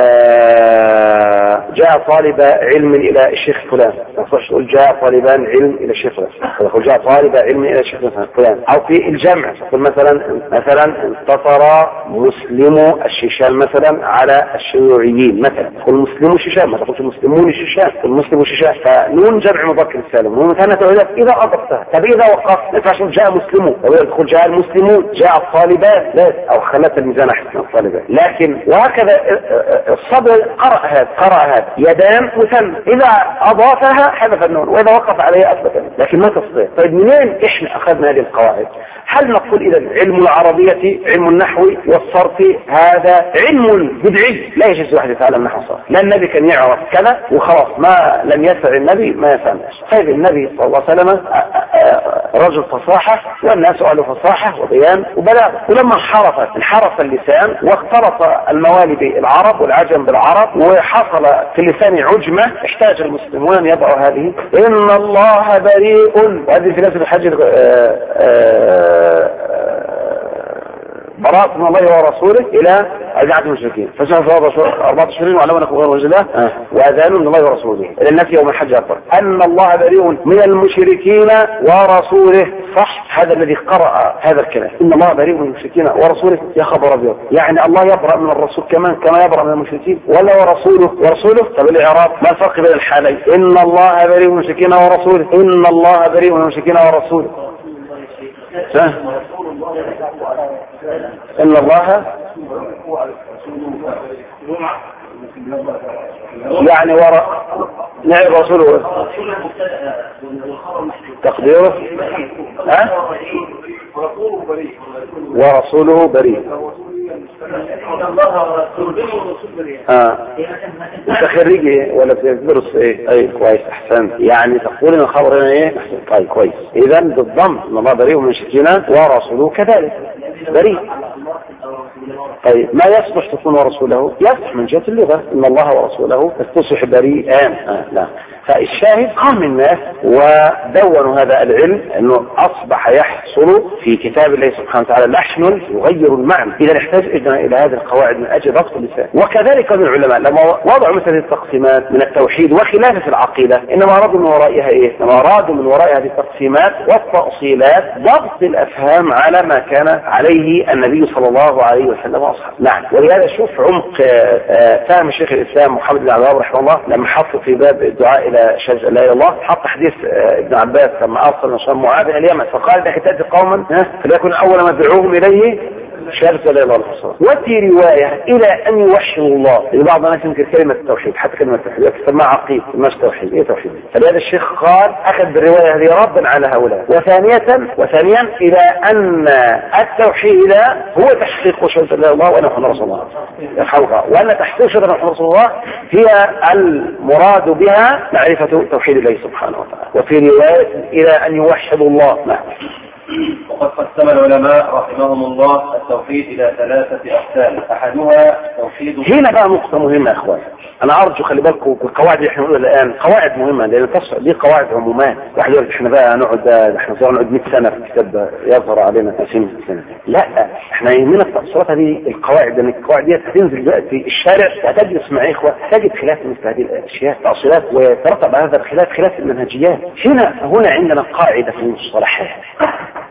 B: آه جاء طالب علم إلى الشيخ فلان، تقول جاء طالبان علم إلى الشيخ فلان، تقول جاء طالب علم إلى الشيخ فلان. أو في الجمع تقول مثلا مثلا انتصر مسلم الشيشان مثلا على الشيوعيين مثلا، تقول مسلم الشيشان، ما تقولش مسلمون الشيشان، تقول مسلم الشيشان. فنون جمع مذكر سالم نون مثنى تقول إذا أضفتها. طب إذا وقفت ما ينفعش جاء مسلمون، تقول جاء المسلمون، جاء الطالبان، لا أو خلت الميزان أحسن الطالبان. لكن وهكذا الصدر قرأ هذا قرأ هذا يدان مثنى، إذا أضافها حذف النون وإذا وقف عليها أثبت النون، لكن ما تصدق. طيب منين إحنا أخذنا هذه القواعد؟ هل نقول إذا علم العربية علم النحو والصرف هذا علم بدعي لا يجوز واحد يتعلم نحو صرف؟ لا النبي كان يعرف كذا وخلاص، ما لم يسع النبي ما يفهمش. طيب النبي صلى الله عليه وسلم رجل فصاحة والناس أهل فصاحة وبيان وبلاغ، ولما انحرف انحرف اللسان واختلط الموالي بالعرب والعجم بالعرب وحصل في اللسان عجمة، احتاج المسلمون أن يضعوا هذه إن الله بريء، وهذه في نفس الحج براءة من الله ورسوله إلى أجعة المشركين فشهر أربعة أشهر وعلم أنكم غير وجلاء وأذان من الله ورسوله إلى الناس يوم الحج أكبر أن الله بريء من المشركين ورسوله. صح هذا الذي قرأ هذا الكلام إن الله بريء من المشركين ورسوله، يا خبر أبيض، يعني الله يبرأ من الرسول كمان كما يبرأ من المشركين ولا ورسوله ورسوله. طب الإعراب ما الفرق بين الحالين؟ إن الله بريء من المشركين ورسوله، إن الله بريء من المشركين ورسوله. إن الله يعني وراء نعم رسوله تقديره ها ورسوله بريء. اه انت خريجي ولا بتدرس ايه؟ اي كويس احسن. يعني تقول ان الخبر هنا ايه؟ طيب كويس. اذا بالضم ان الله بريء من المشركين ورسوله كذلك بريء. طيب ما يصبح تكون ورسوله؟ يصبح من جهة اللغة ان الله ورسوله تصبح بريئان. آه لا. فالشاهد قام الناس ودونوا هذا العلم انه اصبح يحصل في كتاب الله سبحانه وتعالى لحن يغير المعنى. اذا نحتاج الى هذه القواعد من اجل ضبط اللسان. وكذلك من العلماء لما وضعوا مثل التقسيمات من التوحيد وخلافه العقيده انما ارادوا من ورائها ايه؟ انما ارادوا من وراء هذه التقسيمات والتأصيلات ضبط الافهام على ما كان عليه النبي صلى الله عليه وسلم واصحابه. نعم. ولهذا شوف عمق فهم شيخ الاسلام محمد بن عبد الوهاب رحمه الله لما حط في باب الدعاء الى شهادة لا اله الا الله حط حديث ابن عباس لما ارسل نصر معاذ الى اليمن فقال اذا تاتي قوما فليكن اول ما تدعوهم اليه شهادة لا اله الا الله. وفي روايه الى ان يوحدوا الله. بعض الناس ينكر كلمه التوحيد حتى كلمه التوحيد تسمى عقيده مش توحيد. ايه توحيد؟ فلهذا الشيخ قال اخذ بالروايه هذه ردا على هؤلاء. وثانيه وثانيا الى ان التوحيد هو تحقيق شهادة لا اله الا الله وان محمد رسول الله الحلقه، وان تحقيق شهادة محمد رسول الله هي المراد بها معرفه توحيد الله سبحانه وتعالى. وفي روايه الى ان يوحدوا الله. نعم.
A: وقد قسم العلماء رحمهم الله التوحيد إلى ثلاثة أقسام. أحدها توحيد.
B: هنا بقى نقطة مهمة يا أخوان، أنا أرجو خلي بالكم القواعد اللي إحنا بنقولها الآن قواعد مهمة لأن دي قواعد عمومات. واحد يقول إحنا بقى نقعد إحنا صار نقعد مئة سنة في الكتاب يظهر علينا عشرين سنة. لا إحنا يهمنا التأصيلات هذه القواعد لأن القواعد دي هتنزل دلوقتي في الشارع وتجلس مع إخوة تجد خلاف مثل هذه الأشياء تأصيلات وترتب هذا الخلاف خلاف المنهجيات. هنا هنا عندنا قاعدة في المصطلحات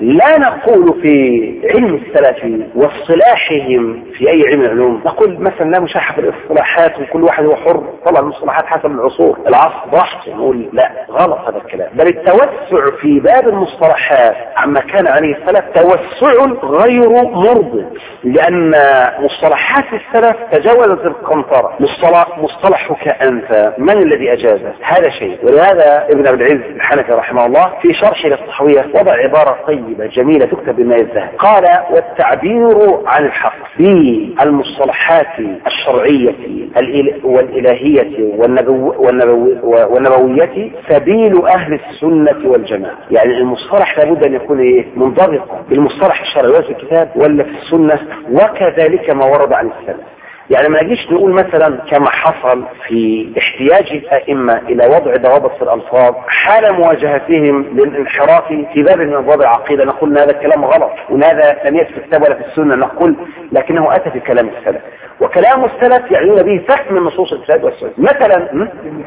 B: لا نقول في علم السلف واصطلاحهم في أي علم العلوم نقول مثلا لا مشاحة في الاصطلاحات وكل واحد هو حر طلع المصطلحات حسب العصور العصر براحته. نقول لا، غلط هذا الكلام. بل التوسع في باب المصطلحات عما كان عليه السلف توسع غير مرضي، لأن مصطلحات السلف تجاوزت القنطرة. مصطلح مصطلحك أنت من الذي أجازه؟ هذا شيء. ولهذا ابن أبي العز الحنفي رحمه الله في شرح للطحوية وضع عبارة طيبة جميلة تكتب بماء الذهب. قال: والتعبير عن الحق في المصطلحات الشرعية والإلهية والنبوية سبيل أهل السنة والجماعة. يعني المصطلح لابد أن يكون إيه؟ منضبطا بالمصطلح الشرعي في الكتاب ولا في السنة، وكذلك ما ورد عن السلف. يعني ما نجيش نقول مثلا كما حصل في احتياج الأئمة إلى وضع ضوابط في الألفاظ حال مواجهتهم للانحراف في باب من أبواب العقيدة نقول ان هذا الكلام غلط وهذا لم يأتي في الكتاب ولا في السنة، نقول لكنه أتى في كلام السلف، وكلام السلف يعنون به فهم من نصوص الكتاب والسنة. مثلا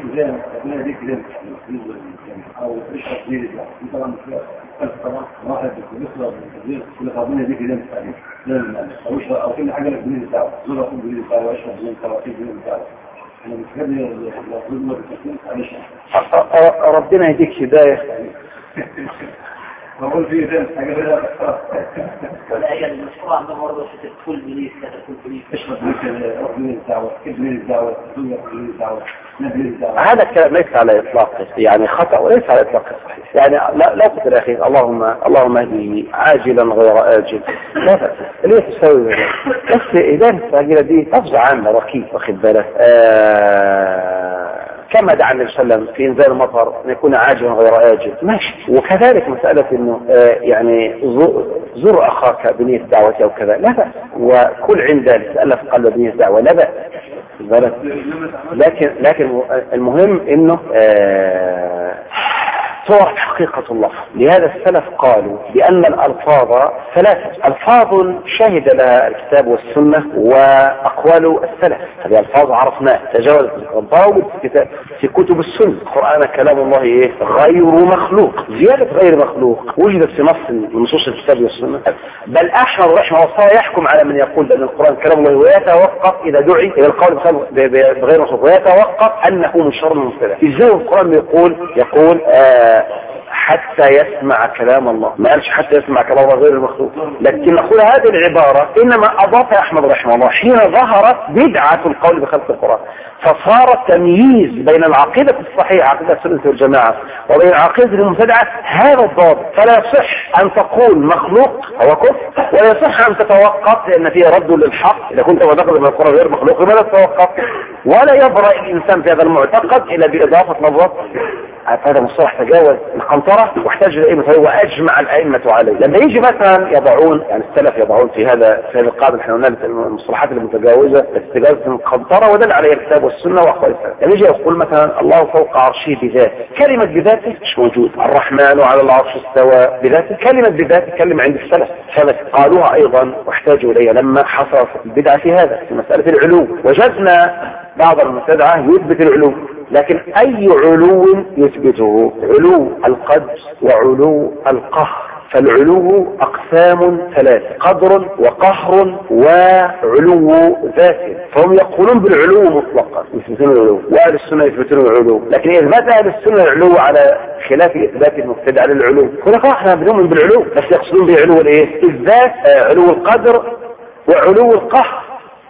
C: واحد بيخلص كل قضيه دي كده يعني لا او مش او كل حاجه بالدليل بتاعه زول اقول بالدليل بتاعه واشرب بالدليل بتاعه بالدليل بتاعه انا متخيل المفروض ما بتفهمش معلش
B: ربنا يديك هدايه.
C: بقول في ده حاجه كده
D: ولا هي المشروع عندهم برضه في كل بليس كل بليس
C: اشرب بالدليل بتاعه بالدليل بتاعه بالدليل بتاعه
B: هذا الكلام ليس على إطلاقه يعني خطأ وليس على إطلاقه صحيح. يعني لا لا قلت الأخير اللهم اللهم اهدي عاجلا غير آجل لا بأس ليه تسوي بس إدانة العاجلة دي لفظ عام ركيك واخد بالك. كما دعا النبي صلى الله عليه وسلم في انزال المطر ان يكون عاجلا غير آجل ماشي. وكذلك مسألة انه يعني زر اخاك بنية دعوته او كذا لا بأس، وكل عند ذلك ألف قلب بنية دعوة لا بأس. لكن لكن المهم انه صور حقيقة الله. لهذا السلف قالوا بأن الألفاظ ثلاثة ألفاظ شهد لها الكتاب والسنة وأقوال السلف. هذه ألفاظ عرفناها تجاوزت القنطرة في كتب السنة. القرآن كلام الله إيه؟ غير مخلوق. زيادة غير مخلوق وجدت في نص من نصوص الكتاب والسنة. بل أحمد رحمه الله يحكم على من يقول بأن القرآن كلام الله ويتوقف إذا دعي إلى القول بغير مخلوق ويتوقف أنه من شر المبتدع. إزاي القرآن يقول يقول آه حتى يسمع كلام الله، ما قالش حتى يسمع كلام الله غير المخلوق. لكن نقول هذه العبارة إنما أضافها أحمد رحمه الله حين ظهرت بدعة القول بخلق القرآن، فصار التمييز بين العقيدة الصحيحة عقيدة السنة والجماعة وبين العقيدة المبتدعة هذا الضابط. فلا يصح أن تقول مخلوق هو كفر، ولا يصح أن تتوقف لأن فيه رد للحق. إذا كنت معتقد أن القرآن غير مخلوق لماذا تتوقف؟ ولا يبرأ الإنسان في هذا المعتقد إلا بإضافة نظرة. هذا مصطلح تجاوز القنطرة واحتاج الأئمة وأجمع الأئمة عليه. لما يجي مثلا يضعون يعني السلف يضعون في هذا في هذا القاعدة احنا قلنا المصطلحات المتجاوزة تجاوز القنطرة ودل عليها الكتاب والسنة وأقوال السلف. لما يجي يقول مثلا الله فوق عرشه بذاته، كلمة بذاته مش موجود. الرحمن على العرش استوى بذاته، كلمة بذاته كلمة عند السلف فقالوها أيضا واحتاجوا إليها لما حصلت البدعة في هذا في مسألة العلو. وجدنا بعض المبتدعة يثبت العلو، لكن أي علو يثبته؟ علو القدر وعلو القهر. فالعلو أقسام ثلاثة: قدر وقهر وعلو ذات. فهم يقولون بالعلو مطلقا يثبتون العلو، وأهل السنة يثبتون العلو. لكن إثبات أهل السنة العلو على خلاف إثبات المبتدع للعلو. هناك احنا بنؤمن بالعلو بس يقصدون بعلو الإيه؟ الذات، علو القدر وعلو القهر.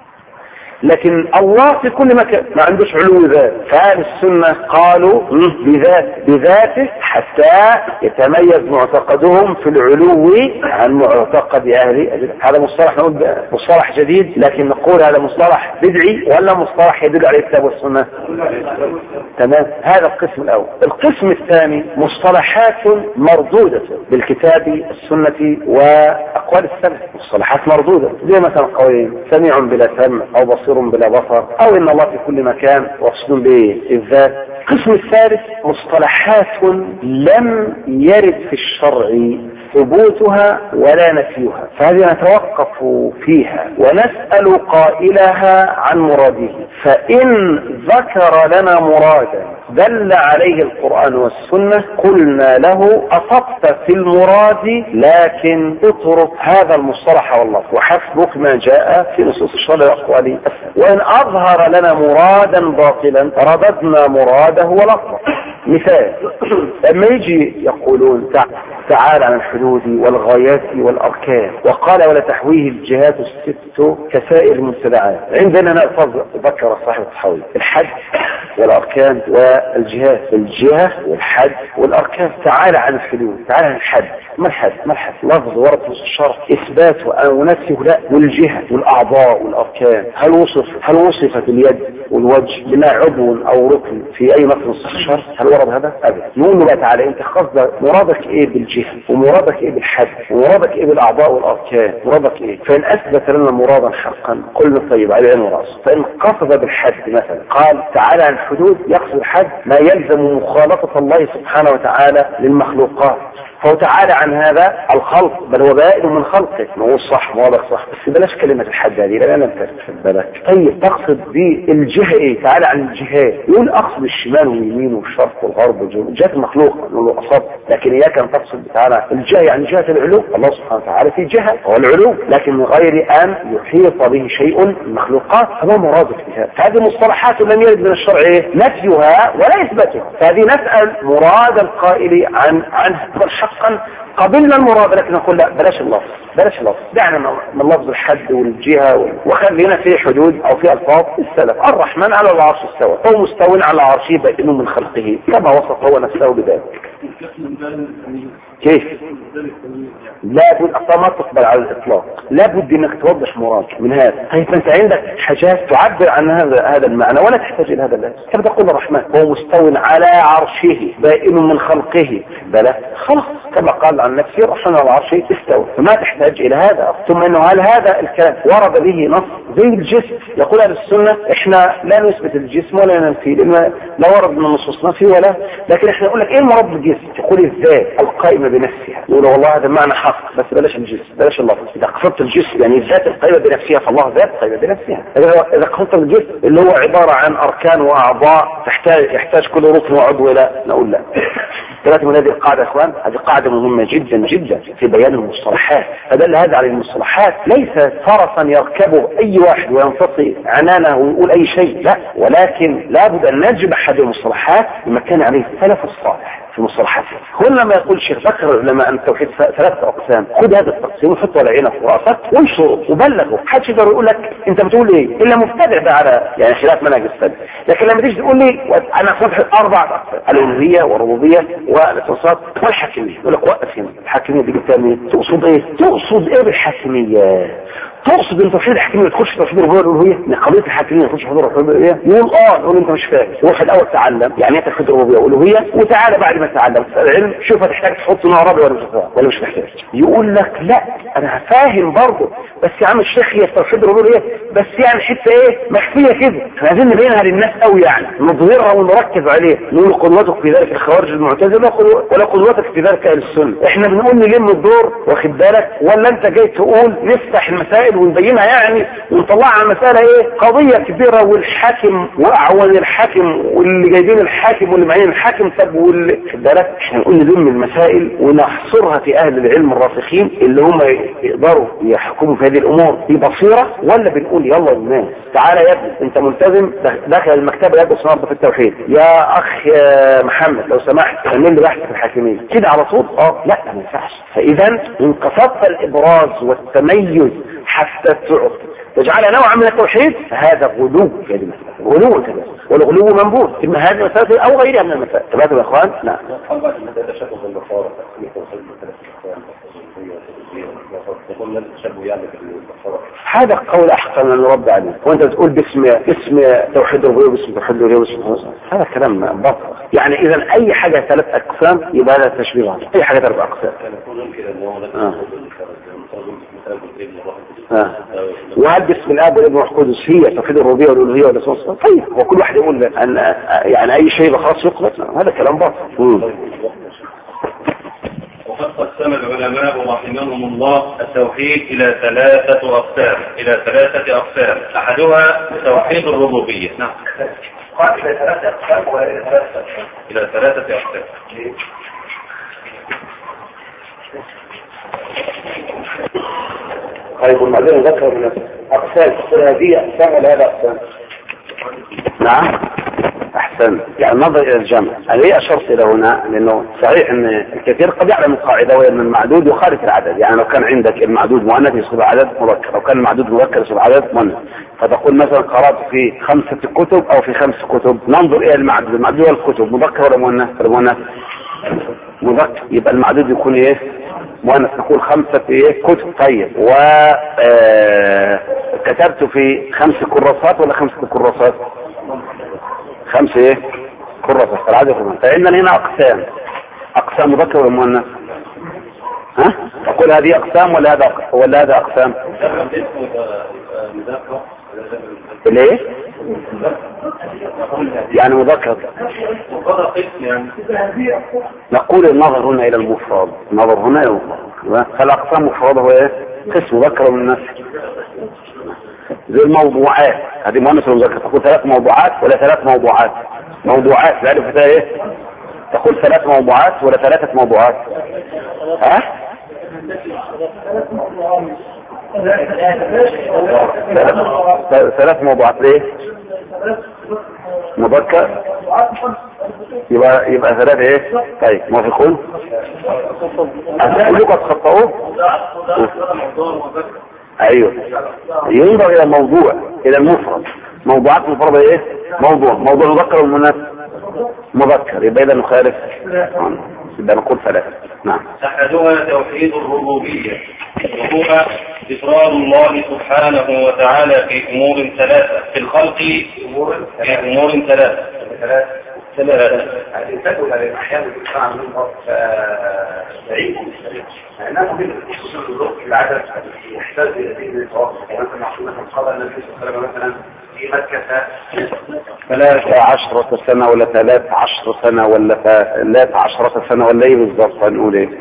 B: لكن الله في كل مكان ما عندوش علو ذات. فأهل السنة قالوا بذات بذاته حتى يتميز معتقدهم في العلو عن معتقد أهل. هذا مصطلح نقول مصطلح جديد، لكن نقول هذا مصطلح بدعي ولا مصطلح يدل عليه الكتاب والسنة؟ تمام. هذا القسم الأول. القسم الثاني مصطلحات مردودة بالكتاب السنة وأقوال السلف. مصطلحات مردودة زي مثلا قولين سميع بلا سمع أو بصير بلا بصر أو إن الله في كل مكان وأقصدون بالذات. القسم الثالث مصطلحات لم يرد في الشرع ثبوتها ولا نفيها، فهذه نتوقف فيها ونسأل قائلها عن مراده. فإن ذكر لنا مرادا دل عليه القرآن والسنة قلنا له أصبت في المراد، لكن اترك هذا المصطلح والله وحسبك ما جاء في نصوص الشرع والأقوال. وإن أظهر لنا مرادا باطلا رددنا مراده ولفظه. مثال، لما يجي يقولون تعالى عن الحدود والغايات والأركان، وقال ولا تحويه الجهات الست كسائر المبتدعات، عندنا نأخذ ذكر صاحب التحوي الحد والأركان والجهات، الجهة والحد والأركان. تعالى عن الحدود، تعالى عن الحد، ما الحد؟ ما الحد؟ لفظ ورد في الشرع إثبات أو نفيه؟ لا. والجهة والأعضاء والأركان، هل وصف هل وصفت اليد والوجه بما عضو أو ركن في أي نص في الشرع؟ هل ورد هذا؟ أبدا. نقول له بقى تعالى أنت قصدك مرادك إيه بالجهة، ومرادك إيه بالحد، ومرادك إيه بالأعضاء والأركان، مرادك إيه؟ فإن أثبت لنا مرادا حقا قلنا طيب على عين ورأس. فإن قصد بالحد مثلا قال تعالى عن الحدود، يقصد الحد ما يلزم مخالطة الله سبحانه وتعالى للمخلوقات، فهو تعالى عن هذا الخلق، بل هو بائن من خلقه. نقول صح، واضح صح، بس بلاش كلمة الحد هذه لأن أنا متأكد بالك. طيب تقصد بالجهة إيه؟ تعالى عن الجهات. يقول أقصد الشمال واليمين والشرق والغرب والجنوب، جهة المخلوق. نقول له أصبت، لكن إياك أن تقصد تعالى الجهة يعني جهة العلو. الله سبحانه وتعالى في جهة هو العلو، لكن من غير أن يحيط به شيء من المخلوقات، فما مرادك بها؟ هذه مصطلحات لم يرد من الشرع إيه؟ نفيها ولا إثباتها. فهذه نسأل مراد القائل عن عنها. حقا قبلنا المراد، لكن نقول لا بلاش اللفظ، بلاش اللفظ، دعنا من لفظ الحد والجهة، وخلينا في حدود او في الفاظ السلف. الرحمن على العرش استوى، هو مستوى على عرشه بائن من خلقه كما وصف هو نفسه بذلك. كيف؟ لابد اصلا ما تقبل على الاطلاق، لابد انك توضح مراد من هذا. طيب انت عندك حاجات تعبر عن هذا هذا المعنى ولا تحتاج الى هذا اللفظ. كما تقول الرحمن هو مستوى على عرشه بائن من خلقه، بلى خلاص كما قال عن نفسه الرحمن على عرشه استوى، فما تحتاج الى هذا. ثم انه هل هذا الكلام ورد به نص زي الجسم؟ يقول اهل السنه احنا لا نثبت الجسم ولا ننفيه لان لا ورد من النصوص نفي ولا، لكن احنا نقول لك ايه المراد بالجسم؟ تقول الذات القائمه بنفسها. نقول والله هذا معنى حق، بس بلاش الجسم، بلاش اللفظ. اذا قصدت الجسم يعني الذات القائمه بنفسها، فالله ذات قائمه بنفسها. اذا قصدت الجسم اللي هو عباره عن اركان واعضاء تحتاج يحتاج كل ركن وعضو، لا نقول لا. ثلاثة من هذه القاعدة يا اخوان، هذه قاعدة مهمة جدا جدا في بيان المصطلحات. فدل هذا على المصطلحات ليس فرسا يركبه اي واحد وينفصل عنانه ويقول اي شيء، لا، ولكن لابد ان نجمع هذه المصطلحات بما كان عليه السلف الصالح في المصطلحات. كل ما يقول الشيخ ذكر العلماء ان التوحيد ثلاثة اقسام، خذ هذا التقسيم وحطه على عينك وراسك وانشره وبلغه. محدش يقدر يقول لك انت بتقول ايه الا مبتدع ده على يعني خلاف منهج السلف. لكن لما تيجي تقول لي انا اصبح اربع اقسام، الالوهيه والربوبيه والصفات والحاكميه، يقول لك وقف هنا. الحاكميه دي جبتها منين؟ تقصد ايه؟ تقصد ايه بالحاكميه؟ تقصد ان توحيد الحاكميه تخش توحيد الربوبيه والالوهيه؟ ان قضيه الحاكميه تخش توحيد الربوبيه والالوهيه؟ يقول اه، يقول انت مش فاهم. روح الاول تعلم يعني ايه توحيد الربوبيه والالوهيه، وتعالى بعد ما تتعلم العلم شوف هتحتاج تحط نوع رابع ولا مش ولا مش محتاج. يقول لك لا انا فاهم برضه، بس يا عم الشيخ هي توحيد الربوبيه بس يعني حته ايه مخفيه كده، احنا عايزين نبينها للناس قوي يعني نظهرها ونركز عليها. نقول قدوتك في ذلك الخوارج المعتزله ولا قدوتك في ذلك اهل السنه. احنا بنقول نلم الدور واخد بالك، ولا انت جاي تقول نفتح المسائل ونبينها يعني ونطلعها المساله ايه قضيه كبيره والحاكم واعوان الحاكم واللي جايبين الحاكم واللي معين الحاكم. طب واللي خد بالك احنا نقول نلم المسائل ونحصرها في اهل العلم الراسخين اللي هم يقدروا يحكموا في هذه الامور ببصيره، ولا بنقول يلا الناس تعالى يا ابني انت ملتزم داخل المكتبه يدرس النهارده في التوحيد، يا اخ يا محمد لو سمحت اعمل لي بحث في الحاكميه كده على طول. اه لا ما ينفعش. فاذا ان قصدت الابراز والتميز حتى تجعلها نوعا من التوحيد فهذا غلو في هذه المساله، غلو كذا، والغلو منبوذ اما هذه المساله او غيرها من المسائل. تمام يا اخوان؟ نعم. هذا قول احسن من رد عليه. وانت بتقول باسم اسم توحيد الربوبيه واسم توحيد الالوهيه واسم هذا كلام باطل. يعني اذا اي حاجه ثلاث اقسام يبقى لها تشبيه، اي حاجه ثلاث اقسام. آه. آه. وهل باسم الاب والابن والروح القدس هي توحيد الربوبيه والالوهيه ولا اسم؟ طيب وكل واحد يقول ان يعني اي شيء خاص يقبل، هذا كلام باطل.
A: قسم العلماء رحمهم الله التوحيد إلى ثلاثة أقسام إلى ثلاثة أقسام أحدها توحيد الربوبية. نعم.
B: قال إلى ثلاثة أقسام وإلى ثلاثة أقسام.
A: إلى ثلاثة أقسام.
B: طيب المعلم ذكر من أقسام هذه أقسام ولا هذا أقسام؟ نعم أحسن. يعني نظر إلى الجمع. أنا ليه أشرت إلى هنا؟ لأنه صحيح أن الكثير قد يعلم القاعدة وهي أن المعدود يخالف العدد. يعني لو كان عندك المعدود مؤنث يصير عدد مذكر، لو كان المعدود مذكر يصير عدد مؤنث. فتقول مثلا قرأت في خمسة كتب أو في خمس كتب، ننظر إلى المعدود. المعدود والكتب مذكر ولا مؤنث؟ ولا مؤنث؟ مذكر. يبقى المعدود يكون إيه؟ مؤنث. نقول خمسة إيه؟ كتب. طيب وكتبت في خمس كراسات ولا خمسة كراسات؟ خمسة ايه؟ كراسات. العدد كمان. فعندنا هنا اقسام. اقسام مذكر ولا مؤنث؟ ها؟ تقول هذه اقسام ولا هذا ولا هذا اقسام؟ ليه؟ يعني مذكر. نقول النظر هنا الى المفرد. النظر هنا الى المفرد. فالاقسام مفرده هو ايه؟ قسم مذكر من الناس. زي الموضوعات، هذه مؤنث ومذكر. تقول ثلاث موضوعات ولا ثلاث موضوعات؟ موضوعات. ذلك فتاة ايه؟ تقول ثلاث موضوعات ولا ثلاثة موضوعات؟ ها؟ ثلاث موضوعات. ليه؟ مذكر. يبقى يبقى ثلاثة ايه؟ طيب موافقون؟ كلكم تخطئوه؟ ايوه. ينظر الى الموضوع، الى المفرد. موضوعات مفردة ايه؟ موضوع. موضوع مذكر والمؤنث مذكر. يبقى اذا نخالف. يبقى نقول ثلاثة. نعم.
A: احدها توحيد الربوبية، وهو إفراد الله سبحانه وتعالى في امور ثلاثة في الخلق. في امور ثلاثة ثلاثة
B: الإنسان ولا الأحيان يدفع منه بعيد لأنه من الظروف العدد يحتاج إلى دين التواصل. مثلا نحن قال النبي صلى الله عليه وسلم مثلا في مكة ثلاثة عشرة سنة ولا ثلاث عشر سنة ولا ثلاث عشرة سنة ولا إيه بالضبط؟ هنقول إيه؟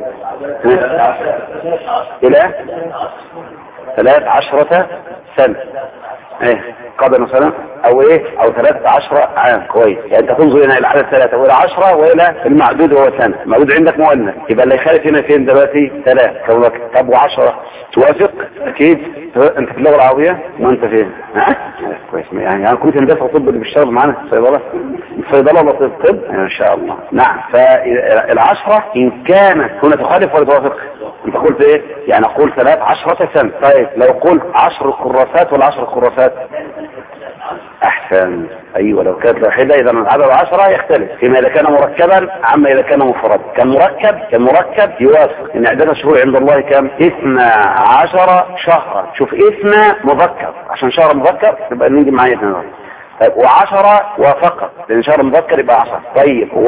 B: إلى ثلاث عشرة سنة ايه قبل مثلا او ايه او ثلاثة عشرة عام. كويس. يعني انت تنظر هنا الى عدد ثلاثة والى عشرة والى المعدود هو سنة. المعدود عندك مؤنث، يبقى اللي يخالف هنا فين دلوقتي؟ ثلاث. كونك طب وعشرة توافق اكيد. انت في اللغة العربية وانت فين؟ ها كويس. يعني انا كنت هندسة طب اللي بيشتغل معانا في الصيدلة. الصيدلة ولا طب؟ طب ان شاء الله. نعم. فالعشرة ان كانت هنا تخالف ولا توافق؟ انت قلت ايه؟ يعني اقول ثلاث عشرة سنة. طيب لو قلت عشر كراسات ولا عشر كراسات؟ احسن. ايوه. لو كانت واحدة اذا العدد عشرة يختلف فيما اذا كان مركبا عما اذا كان مفردا. كان مركب كان مركب يوافق ان عدد الشهور عند الله كم؟ اثنا عشر شهرا. شوف اثنا مذكر عشان شهر مذكر يبقى نيجي معايا اثنين. طيب وعشرة وفقط لان شهر مذكر يبقى عشرة. طيب و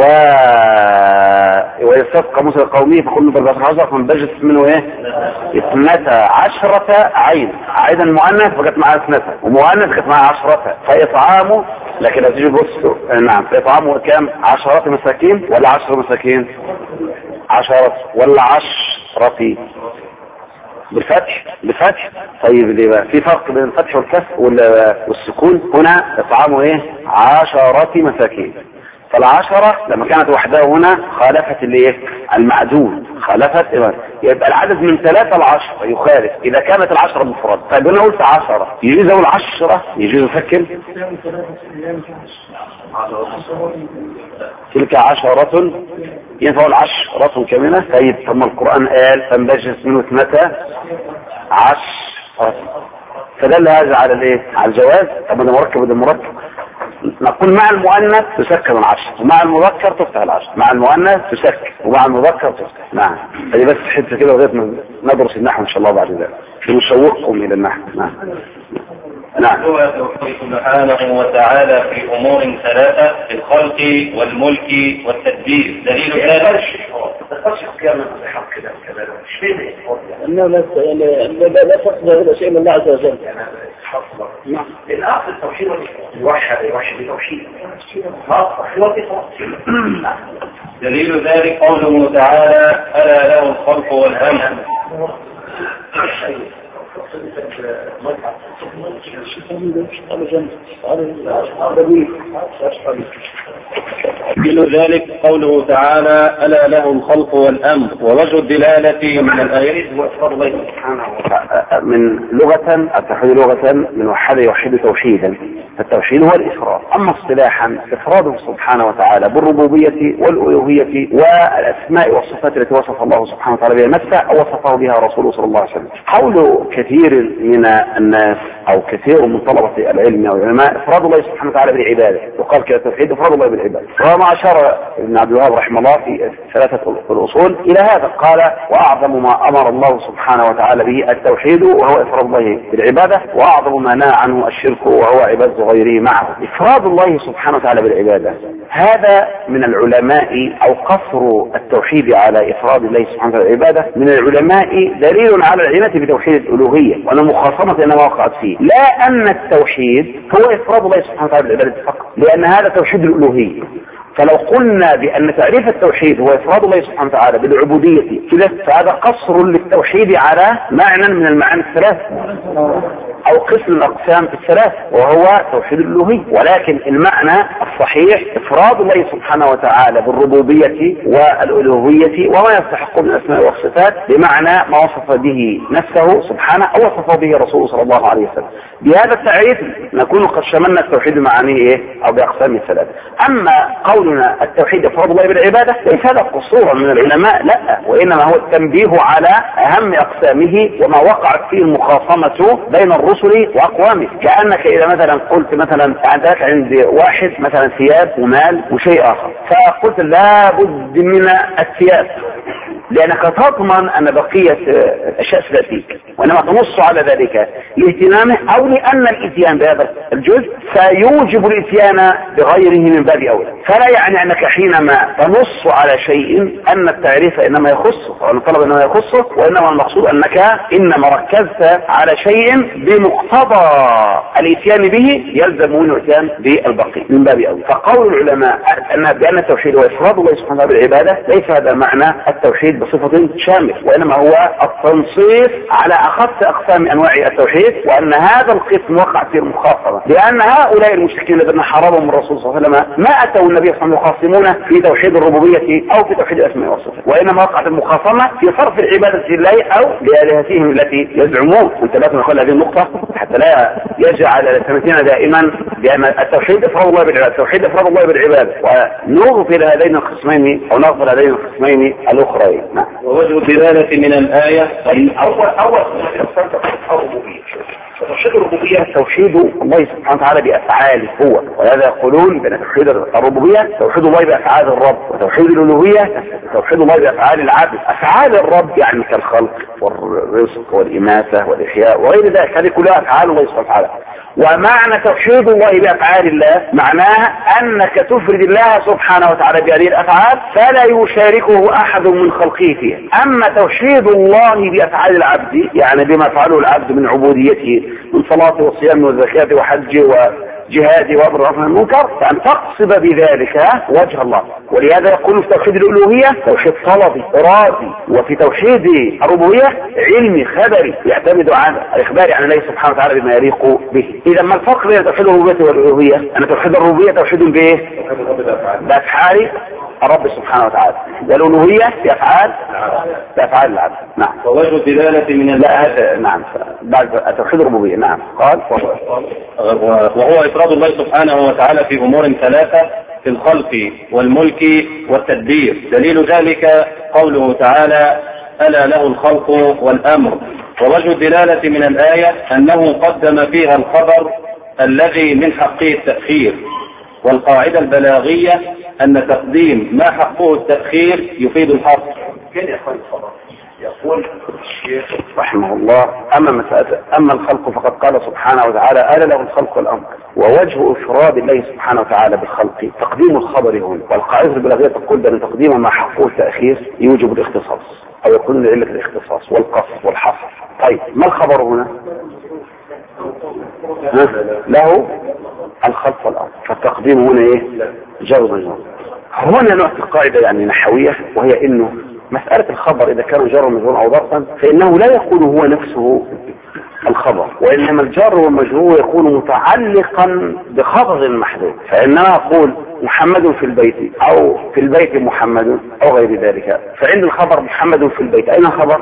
B: ويستفق موسى القومي فكل ضربات حجر فانبجت منه ايه؟ اثنتا عشرة عين. عيدا مؤنث فقط معها اثنتا ومؤنث فقط معها عشرة. فاطعامه لكن لو تيجي بص نعم فاطعامه كام؟ عشرة مساكين ولا عشر مساكين؟ عشرة ولا عشرة بالفتح؟ بالفتح. طيب ليه بقى في فرق بين الفتح والكسر والسكون؟ هنا اطعامه ايه؟ عشرة مساكين. فالعشرة لما كانت وحدها هنا خالفت الايه؟ المعدود. خالفت يبقى العدد من ثلاثة لعشرة يخالف اذا كانت العشرة مفرد. طيب انا قلت عشرة يجوز اقول عشرة؟ يجوز افكر تلك عشرة ينفع العشرة كاملة. طيب ثم القرآن قال فانبجس منه اثنتا عشرة فدل هذا على الايه؟ على الجواز. طب ده مركب وده مركب. نقول مع المؤنث تسكن العشر ومع المذكر تفتح العشر. مع المؤنث تسكن ومع المذكر تفتح. نعم. هذه بس حته كده لغايه ما ندرس النحو ان شاء الله بعد ذلك نشوقكم الى النحو. نعم.
A: نعم. هو سبحانه وتعالى في امور ثلاثه في الخلق والملك والتدبير. دليل ذلك
B: التصديق كما حق كده كده مش فين
D: انه لا لا لا تصدق هذا شيء من الله عز وجل.
B: حصل
D: لأن أصل التوحيد والوحد الوحد التوحيد
A: دليل ذلك قوله تعالى ألا له الخلق والأمر. دليل ذلك قوله تعالى ألا له الخلق والأمر. ووجه الدلالة من الآيات هو إفراد الله سبحانه وتعالى.
B: من لغة التوحيد لغة من وحد يوحد توحيدا، فالتوحيد هو الإفراد. أما اصطلاحا إفراده سبحانه وتعالى بالربوبية والألوهية والأسماء والصفات التي وصف الله سبحانه وتعالى بها نفسه أو وصفه بها رسوله صلى الله عليه وسلم. قول كثير من الناس أو كثير من طلبة العلم أو العلماء إفراد الله سبحانه وتعالى بالعبادة، وقال كده التوحيد إفراد الله بالعبادة. وما أشار ابن عبد الوهاب رحمه الله في ثلاثة الأصول إلى هذا، قال وأعظم ما أمر الله سبحانه وتعالى به التوحيد وهو إفراد الله بالعبادة، وأعظم ما نهى عنه الشرك وهو عبادة غيره معه. إفراد الله سبحانه وتعالى بالعبادة هذا من العلماء، أو قصر التوحيد على إفراد الله سبحانه وتعالى بالعبادة من العلماء دليل على العناية بتوحيد الألوهية، وأن مخاصمة إنما وقعت فيه، لا أن التوحيد هو إفراد الله سبحانه وتعالى بالعبادة فقط، لأن هذا توحيد الألوهية. فلو قلنا بأن تعريف التوحيد هو إفراد الله سبحانه وتعالى بالعبودية كده، فهذا قصر للتوحيد على معنى من المعاني الثلاث أو قسم الأقسام الثلاث، وهو توحيد الألوهية. ولكن المعنى الصحيح إفراد الله سبحانه وتعالى بالربوبية والألوهية وما يستحق من الأسماء والصفات بمعنى ما وصف به نفسه سبحانه أو وصفه به رسوله صلى الله عليه وسلم. بهذا التعريف نكون قد شملنا التوحيد بمعانيه إيه أو بأقسامه الثلاث. أما قولنا التوحيد إفراد الله بالعبادة ليس هذا قصورا من العلماء، لا، وإنما هو التنبيه على أهم أقسامه وما وقعت فيه المخاصمة بين الرسل وأقوامه. كأنك إذا مثلا قلت مثلا عندك عند واحد مثلا ثياب ومال وشيء آخر، فقلت لا بد من الثياب لأنك تضمن أن بقية أشياء ستأتيك، وإنما تنص على ذلك لاهتمامه أو لأن الإتيان بهذا الجزء سيوجب الإتيان بغيره من باب أولى. فلا يعني أنك حينما تنص على شيء أن التعريف إنما يخصه أو الطلب إنما يخصه، وإنما المقصود أنك إنما ركزت على شيء بمقتضى الإتيان به يلزم منه الإتيان بالبقي من باب أولى. فقول العلماء أن بأن التوحيد هو إفراد الله سبحانه وتعالى بالعبادة ليس هذا معنى التوحيد بصفة شامل، وإنما هو التنصيص على أخص أقسام أنواع التوحيد، وأن هذا القسم وقع في المخاصمة، لأن هؤلاء المشركين الذين حرمهم الرسول صلى الله عليه وسلم ما أتوا النبي صلى الله عليه وسلم يخاصمون في توحيد الربوبية أو في توحيد الأسماء والصفات، وإنما وقعت المخاصمة في صرف العبادة لله أو لآلهتهم التي يزعمون. أنت لا تدخل هذه النقطة حتى لا يجعل سمتنا دائما بأن التوحيد إفراد الله بالعبادة، التوحيد إفراد الله بالعبادة، ونغفل هذين القسمين أو نغفل هذين القسمين الأخرين. نعم.
A: ووجه الدلالة من الآية
B: أول أول الربوبية. توحيد الربوبية توحيد الله سبحانه وتعالى بأفعاله هو، ولهذا يقولون بأن توحيد الربوبية توحيد الله بأفعال الرب، وتوحيد الألوهية توحيد الله بأفعال العبد. أفعال الرب يعني كالخلق والرزق والإماتة والإحياء وغير ذلك، هذه كلها أفعال الله سبحانه وتعالى. ومعنى توحيد الله بأفعال الله معناه أنك تفرد الله سبحانه وتعالى بهذه الأفعال فلا يشاركه أحد من خلقه فيها. أما توحيد الله بأفعال العبد يعني بما فعله العبد من عبوديته من صلاة وصيام وزكاة وحج وجهاد وأمر عن المنكر، فأن تقصد بذلك وجه الله. ولهذا يقول في توحيد الألوهية توحيد طلبي إرادي، وفي توحيد الربوبية علمي خبري يعتمد على الإخبار عن الله سبحانه وتعالى بما يليق به. إذا ما الفرق بين توحيد الربوبية والألوهية؟ أن توحيد الربوبية توحيد بإيه؟ بأفعال الرب سبحانه وتعالى، والألوهية بأفعال بأفعال العبد. نعم.
A: ووجه الدلالة من
B: لا نعم بعد توحيد الربوبية. نعم. قال
A: وهو إفراد الله سبحانه وتعالى في أمور ثلاثة في الخلق والملك والتدبير. دليل ذلك قوله تعالى ألا له الخلق والأمر. ووجه الدلالة من الآية أنه قدم فيها الخبر الذي من حقه التأخير، والقاعدة البلاغية أن تقديم ما حقه التأخير يفيد الحصر.
B: كان يقول الخبر يقول الشيخ رحمه الله أما مسألة أما الخلق فقد قال سبحانه وتعالى ألا له الخلق والأمر. ووجه إفراد الله سبحانه وتعالى بالخلق تقديم الخبر هنا، والقاعدة البلاغية تقول بأن تقديم ما حقه التأخير يوجب الاختصاص أو يكون لعلة الاختصاص والقصر والحصر. طيب ما الخبر هنا؟ له الخلق والأمر، فالتقديم هنا ايه؟ جر مجرور. هنا نعطي قاعدة يعني نحوية، وهي انه مسألة الخبر اذا كان جر مجرور او ظرفا فانه لا يكون هو نفسه الخبر، وانما الجر والمجرور يكون متعلقا بخبر محذوف. فانما اقول محمد في البيت او في البيت محمد او غير ذلك، فعند الخبر محمد في البيت اين الخبر؟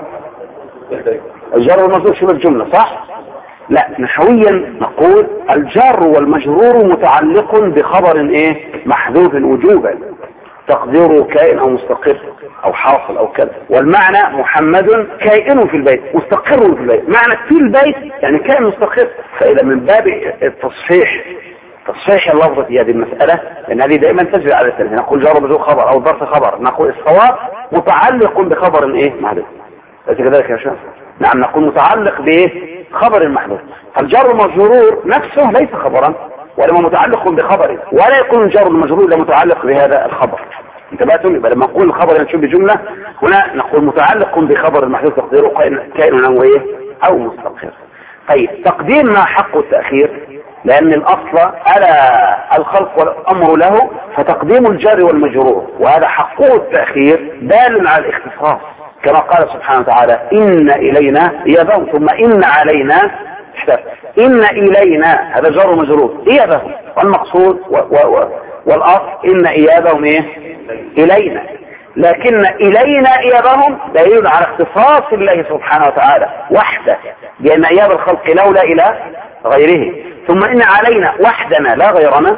B: الجر والمجرور شبه الجملة صح؟ لا، نحويا نقول الجر والمجرور متعلق بخبر ايه؟ محذوف وجوبا، تقديره كائن او مستقر او حاصل او كذا. والمعنى محمد كائن في البيت مستقر في البيت، معنى في البيت يعني كائن مستقر. فاذا من باب التصحيح تصحيح اللفظة في هذه المسألة، لان هذه دائما تجري على السنة، نقول جر ومجرور خبر او ظرف خبر، نقول الصواب متعلق بخبر ايه؟ محذوف. ليس كذلك يا شباب؟ نعم، نقول متعلق بايه؟ خبر المحذوف. فالجر المجرور نفسه ليس خبرا ولما متعلق بخبره، ولا يكون الجر المجرور لا متعلق بهذا الخبر. انتبهتم؟ يبقى لما نقول الخبر ينشب بجملة هنا نقول متعلق بخبر المحذوف تقديره كائن او ايه؟ او مستقر. طيب تقديم ما حق التأخير، لان الاصل الا الخلق والامر له، فتقديم الجر والمجرور وهذا حقه التأخير دال على الاختصاص، كما قال سبحانه وتعالى إن إلينا إيابهم ثم إن علينا حساب. إن إلينا هذا جر مجرور إيابهم، والمقصود و و و والأصل إن إيابهم إيه؟ إلينا. لكن إلينا إيابهم دليل على اختصاص الله سبحانه وتعالى وحده، لأن إياب الخلق له لا إلى غيره. ثم إن علينا وحدنا لا غيرنا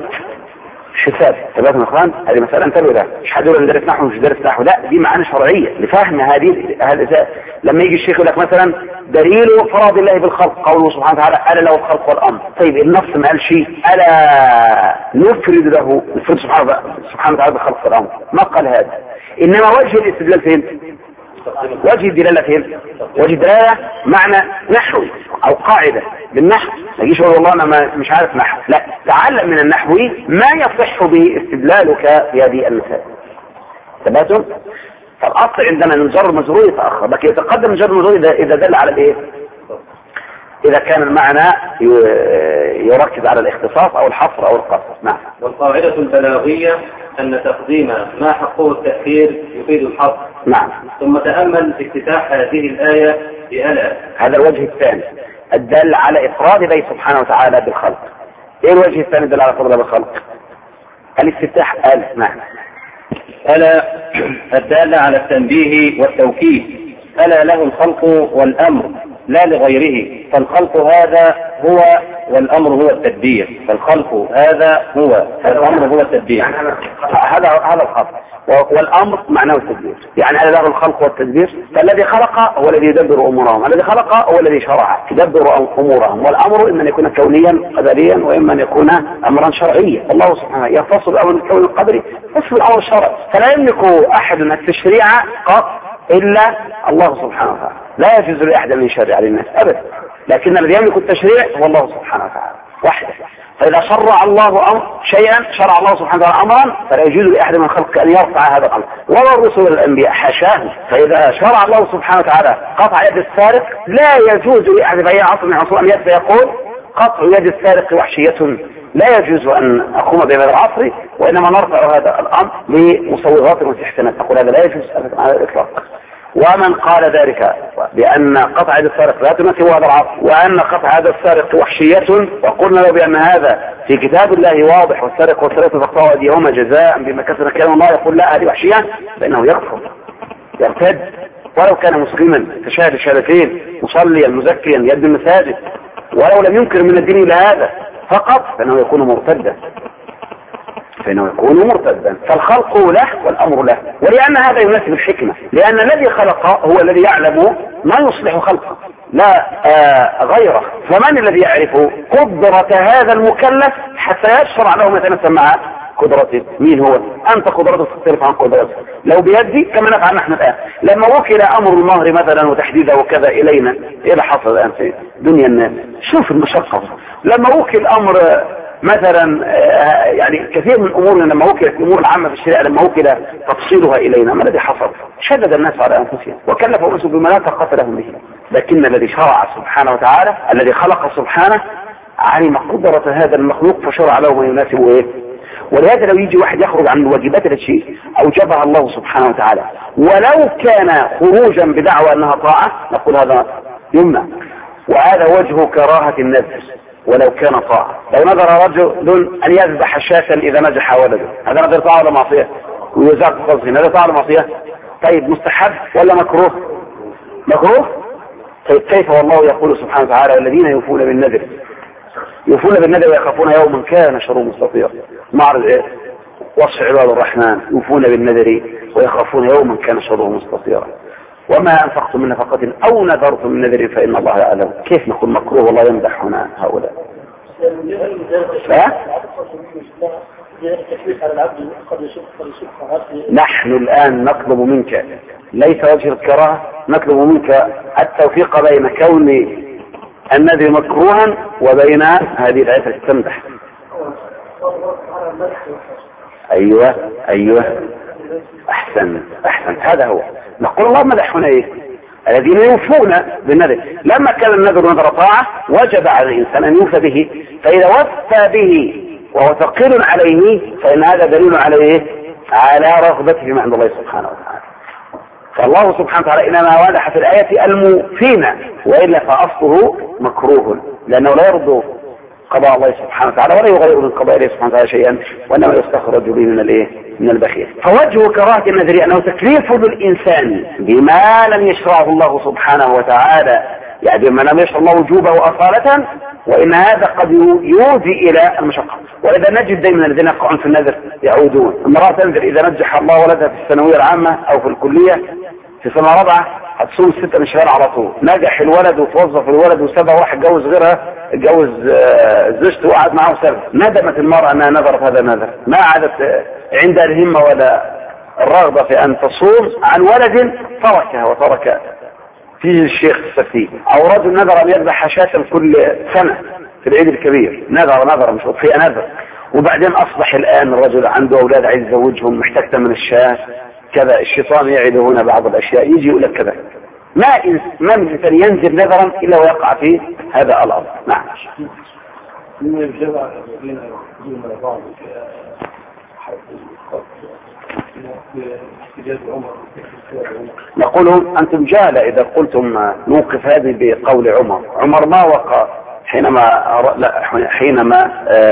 B: حساب. تبقى اخوان هذه مسألة انتبهوا لها، مش حد يقول ندرس نحو مش درس نحو، لا، دي معاني شرعية لفهم هذه هذا. لما يجي الشيخ يقول لك مثلا دليل فرض الله بالخلق قوله سبحانه وتعالى ألا له الخلق والأمر. طيب النص ما قال شيء ألا نفرد له نفرد سبحانه وتعالى بالخلق والأمر، ما قال هذا. إنما وجه الاستدلال فين؟ وجه الدلالة فين؟ وجه الدلالة معنى نحوي او قاعدة بالنحو. ما يجيش يقول والله انا مش عارف نحو، لا، تعلم من النحو ما يصح به استدلالك في هذه المسائل. تباتم؟ فالاصل عندنا ان الجر المجرور يتاخر، لكن يتقدم الجر المجرور اذا دل على الايه؟ اذا كان المعنى يركز على الاختصاص او الحصر او القصر. نعم.
A: والقاعدة البلاغية ان تقديم ما حقه التأخير يفيد الحصر.
B: نعم.
A: ثم تأمل افتتاح هذه الآية بألا.
B: هذا الوجه الثاني الدل على إفراد الله سبحانه وتعالى بالخلق. ايه الوجه الثاني الدل على إفراد الله بالخلق؟ الافتتاح ألا. نعم.
A: ألا الدالة على التنبيه والتوكيد. ألا له الخلق والأمر لا لغيره، فالخلق هذا هو والأمر هو التدبير. فالخلق هذا هو والأمر هو التدبير.
B: هذا هذا الخلق والأمر معناه التدبير، يعني ألا له الخلق والتدبير. فالذي خلق هو الذي يدبر أمورهم، الذي خلق هو الذي شرع يدبر أمورهم. والأمر إما أن يكون كونيا قدريا وإما أن يكون أمرا شرعيا. الله سبحانه يختص الأمر الكوني القدري يختص الأمر الشرعي، فلا يملك أحد التشريع قط إلا الله سبحانه وتعالى، لا يجوز لأحد من يشرع للناس أبدا، لكن الذي يملك التشريع هو الله سبحانه وتعالى وحده. فإذا شرع الله أمر شيئا شرع الله سبحانه وتعالى أمرا فلا يجوز لأحد من خلقه أن يرفع هذا الأمر، ولا الرسل والأنبياء حاشاه. فإذا شرع الله سبحانه وتعالى قطع يد السارق لا يجوز لأحد في أي عصر من عصور أن يأتي يقول قطع يد السارق وحشية، لا يجوز أن أقوم بهذا العصر، وإنما نرفع هذا الأمر لمصوغات واستحسانات. أقول هذا لا يجوز على الإطلاق. ومن قال ذلك بأن قطع يد السارق لا تناسب هذا العصر، وأن قطع يد السارق وحشية، وقلنا له بأن هذا في كتاب الله واضح، والسارق والسارقة فاقطعوا أيديهما جزاء بما كسب كلام الله، يقول لا هذه وحشية، فإنه يكفر يرتد ولو كان مسلما تشهد شهادتين مصليا مزكيا يد المساجد، ولو لم ينكر من الدين إلى هذا فقط فإنه يكون مرتدا فإنه يكون مرتدا. فالخلق له والأمر له، ولأن هذا يناسب الحكمة، لأن الذي خلق هو الذي يعلم ما يصلح خلقه لا آه غيره. فمن الذي يعرف قدرة هذا المكلف حتى يشرع له ما يتناسب مع قدرته؟ مين هو؟ أنت قدرتك تختلف عن قدرته. لو بيدي كما نفعل نحن الآن، لما وكل أمر المهر مثلا وتحديده وكذا إلينا، إيه اللي حصل الآن في دنيا الناس؟ شوف المشقة. لما وكل أمر مثلا يعني كثير من امورنا لما وكلت الامور العامه في الشريعه لما وكل تفصيلها الينا، ما الذي حصل؟ شدد الناس على انفسهم وكلفوا انفسهم بما لا طاقه لهم به. لكن الذي شرع سبحانه وتعالى الذي خلق سبحانه
E: علم قدرة هذا المخلوق فشرع له ما يناسبه ايه. ولهذا لو يجي واحد يخرج عن الواجبات التي اوجبها الله سبحانه وتعالى ولو كان خروجا بدعوى انها طاعة نقول هذا يمنع، وهذا وجه كراهة النذر ولو كان طاعة. لو نذر رجل ان يذبح شاة اذا نجح ولده، هذا نذر طاعة ولا معصية؟ ويزاق قصدي هذا طاعة ولا معصية؟ طيب مستحب ولا مكروه؟ مكروه. طيب كيف والله يقول سبحانه وتعالى والذين يوفون بالنذر يوفون بالنذر ويخافون يوما كان شره مستطيرا. معرض ايه؟ وصف عباد الرحمن يوفون بالنذر ويخافون يوما كان شره مستطيرا. وما انفقتم من نفقة او نذرتم من نذر فان الله يعلم. كيف نقول مكروه والله يمدح هنا هؤلاء؟ نحن الآن نطلب منك ليس وجه الكراهة، نطلب منك التوفيق بين كون النذر مكروها وبين هذه الآية التي تمدح. أيوة أيوة أحسن أحسن هذا هو. نقول الله مدح هنا إيه؟ الذين يوفون بالنذر. لما كان النذر نذر طاعة وجب على الإنسان أن يوفى به، فإذا وفى به وهو ثقيل عليه فإن هذا دليل عليه على رغبته فيما عند الله سبحانه وتعالى. فالله سبحانه وتعالى إنما وضح في الآية الموفين، وإلا فأصله مكروه لأنه لا يرضى قضاء الله سبحانه وتعالى ولا يغير من قضاء الله سبحانه وتعالى شيئا، وإنما يستخرج به من الإيه؟ من البخيل. فوجه كراهة النذر أنه تكليف للإنسان بما لم يشرعه الله سبحانه وتعالى، يعني بما لم يشرع الله وجوبه أصالة، وإن هذا قد يؤدي إلى المشقة. وإذا نجد دائما الذين يقعون في النذر يعودون. امرأة تنذر إذا نجح الله ولدها في الثانوية العامة أو في الكلية في سنة رابعة هتصوم ستة من شهر على طول. نجح الولد وتوظف الولد وسابها وراح اتجوز غيرها، اتجوز زوجته وقعد معه سنة. ندمت المرأة أنها نذرت هذا النذر، ما عادت عندها الهمة ولا الرغبة في أن تصوم عن ولد تركها وترك فيه الشيخ السفيه. أو رجل نذر أن يذبح شاة كل سنة في العيد الكبير، نذر نذر مش في نذر، وبعدين أصبح الآن الرجل عنده أولاد عايز يزوجهم محتاج ثمن الشاة كذا. الشيطان يعد هنا بعض الأشياء يجي يقول لك كذا. ما ما من إنسان ينزل نذرا إلا ويقع في هذا الأمر. نعم. نقول أنتم جهلة إذا قلتم نوقف هذه بقول عمر. عمر ما وقع حينما لا حينما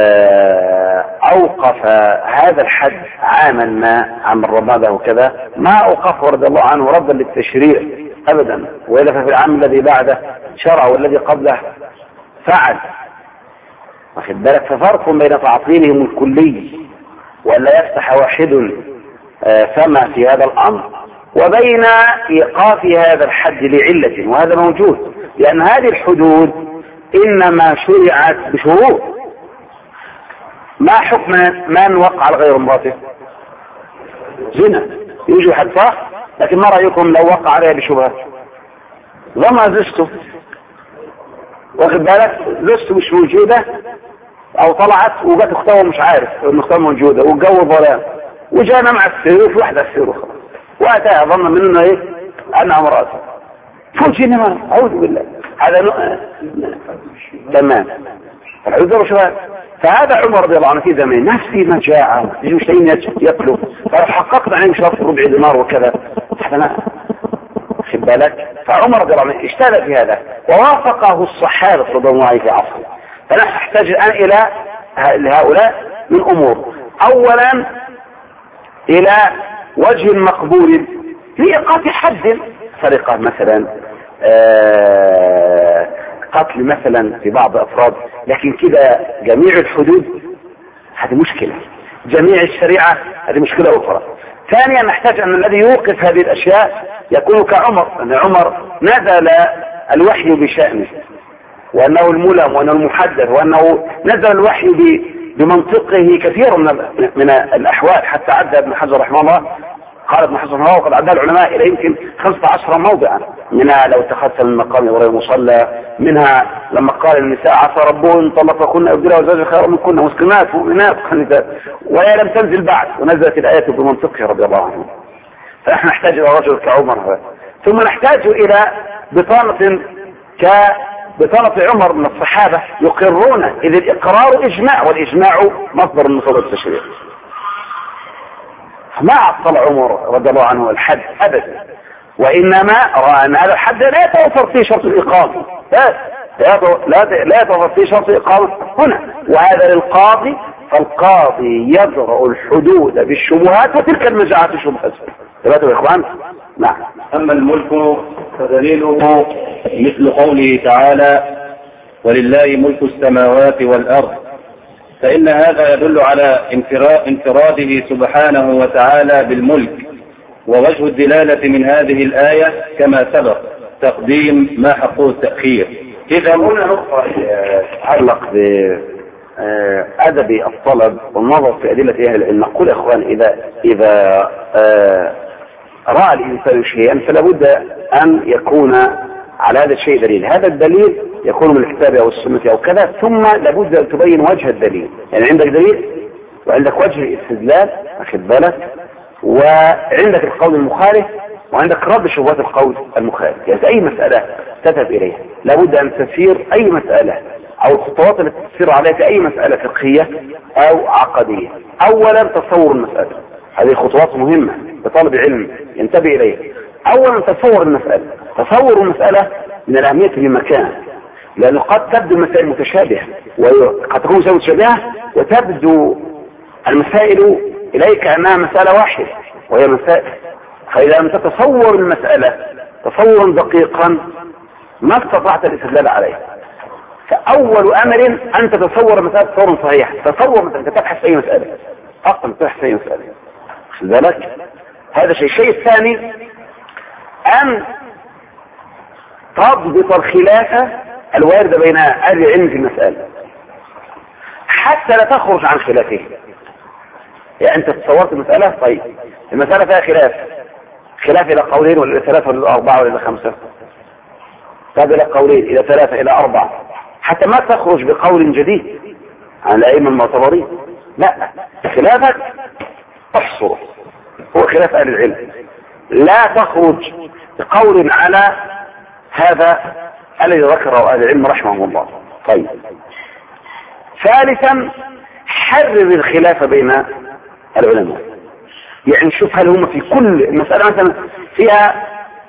E: أوقف هذا الحد عاما ما عام الرمادة وكذا، ما أوقفه رضي الله عنه ردا للتشريع أبدا، وإلا ففي العام الذي بعده شرع والذي قبله فعل. واخد بالك؟ ففرق بين تعطيلهم الكلي ولا يفتح واحد فما في هذا الأمر وبين إيقاف هذا الحد لعلة، وهذا موجود لأن هذه الحدود إنما شرعت بشروط. ما حكم من وقع على غير امراته؟ زنا يوجد حد صح، لكن ما رأيكم لو وقع عليها بشبهة؟ ضمن زوجته، واخد بالك؟ زوجته مش موجودة او طلعت وجت اختها مش عارف ان اختها موجودة والجو ظلام وجانا مع السيروف واحدة السيروف واتاها ظن منه ايه انها امراته فوجئنا ما اعوذ بالله. هذا ن... تمام. العذر شو هذا؟ فهذا عمر رضي الله عنه في زمان نفسي مجاعة يجوا شيئين يأكلوا، فلو حققت عنهم شرط ربع دينار وكذا حتى خد بالك. فعمر رضي الله عنه اشتغل في هذا ووافقه الصحابة رضي الله عنهم في عصره. فنحن نحتاج الآن إلى هؤلاء من أمور. أولا إلى وجه مقبول لإيقاف حد سرقة مثلا، آه قتل مثلا في بعض أفراد، لكن كده جميع الحدود هذه مشكلة، جميع الشريعة هذه مشكلة أخرى. ثانيا نحتاج أن الذي يوقف هذه الأشياء يكون كعمر، أن عمر نزل الوحي بشأنه وأنه الملم وأنه المحدث وأنه نزل الوحي بمنطقه كثير من من الأحوال، حتى عدى ابن حجر رحمه الله، قال ابن حجر رحمه الله وقد عدى العلماء إلى يمكن خمسة عشر موضعا، منها لو اتخذت من مقام إبراهيم مصلى، منها لما قال النساء عسى ربهن طلقكن أبدلا وزوجها خيرا منكن مسلمات مؤمنات خنثات وهي لم تنزل بعد، ونزلت الآية بمنطقه رضي الله عنه. فنحن نحتاج إلى رجل كعمر هذا. ثم نحتاج إلى بطانة بطرف عمر من الصحابة يقرون، إذ الإقرار إجماع، والإجماع مصدر من مصادر التشريع. ما عطل عمر رضي الله عنه الحد أبدا، وإنما رأى أن هذا الحد لا يتوفر فيه شرط الإقامة، لا يتوفر فيه شرط الإقامة هنا، وهذا للقاضي، فالقاضي يضرع الحدود بالشبهات، وتلك المجاعات الشبهات. ثلاثة يا إخوان. نعم.
A: أما الملك فدليله مثل قوله تعالى: ولله ملك السماوات والأرض، فإن هذا يدل على انفراده سبحانه وتعالى بالملك. ووجه الدلالة من هذه الآية كما سبق تقديم ما حقه التأخير.
E: إذا هنا نقطة تتعلق بأدب الطلب والنظر في أدلة أهل العلم. نقول يا إخوان إذا إذا رأى الإنسان شيئا فلا بد أن يكون على هذا الشيء دليل. هذا الدليل يكون من الكتاب أو السنة أو كذا، ثم لابد أن تبين وجه الدليل. يعني عندك دليل وعندك وجه الاستدلال، أخذ بالك، وعندك القول المخالف، وعندك رد شبهات القول المخالف. يعني أي مسألة تذهب إليها لابد أن تسير أي مسألة أو الخطوات التي تسير عليها في أي مسألة فقهية أو عقدية. أولا تصور المسألة، هذه خطوات مهمة لطالب علم ينتبه إليها. أولا تصور المسألة. تصور المسألة من الأهمية في مكان، لأنه قد تبدو المسائل متشابهة، وقد تكون مسائل متشابهة وتبدو المسائل إليك أنها مسألة واحدة وهي مسائل. فإذا لم تتصور المسألة تصورا دقيقا ما استطعت الاستدلال عليه. فأول أمر أن تتصور مسألة تصورا صحيحا. تصور مثلا تبحث في أي مسألة، أصلا تبحث في أي مسألة، خذ بالك، هذا شيء. الشيء الثاني أن تضبط الخلافة الواردة بين أهل العلم في المسألة حتى لا تخرج عن خلافه. يعني أنت تصورت المسألة، طيب المسألة فيها خلاف، خلاف إلى قولين ولا إلى ثلاثة ولا إلى أربعة ولا إلى خمسة، طيب إلى قولين إلى ثلاثة إلى أربعة، حتى ما تخرج بقول جديد عن الأئمة المعتبرين. لا، خلافك تحصره، هو خلاف أهل العلم، لا تخرج بقول على هذا الذي ذكره أهل العلم رحمه الله. طيب ثالثا حرر الخلاف بين العلماء. يعني شوف هل هم في كل مسألة مثلا فيها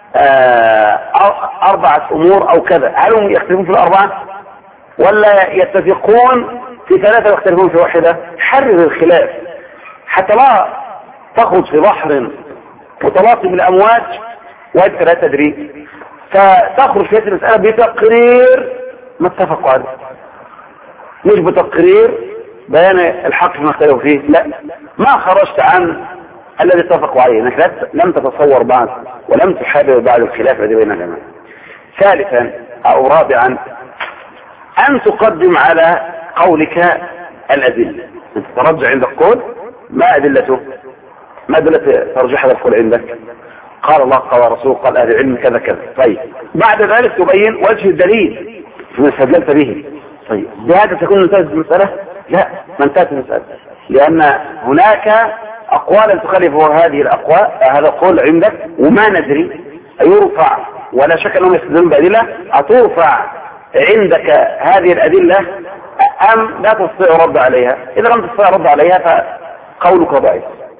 E: آه أربعة أمور أو كذا، هل هم يختلفون في الأربعة ولا يتفقون في ثلاثة ويختلفون في واحدة؟ حرر الخلاف حتى لا تخرج في بحر متلاطم الأمواج وأنت لا تدري، فتخرج في هذه المسألة بتقرير ما اتفقوا عليه، مش بتقرير بيان الحق فيما اختلفوا فيه. لا، ما خرجت عن الذي اتفقوا عليه، انك لم تتصور بعد ولم تحرر بعد الخلاف الذي بين الجماعة. ثالثا او رابعا ان تقدم على قولك الادله. انت ترجع عندك قول، ما ادلته؟ ما ادله ترجح هذا القول عندك؟ قال الله قال رسول قال اهل العلم كذا كذا. طيب بعد ذلك تبين وجه الدليل فيما استدللت به. طيب بهذا تكون انتهت المسألة؟ لا، ما انتهت المسألة، لأن هناك أقوالا تخالف هذه الأقوال، هذا القول عندك وما ندري أيرفع، ولا شك أنهم يستدلون بأدلة أترفع عندك هذه الأدلة أم لا تستطيع رد عليها. إذا لم تستطيع رد عليها فقولك ضعيف،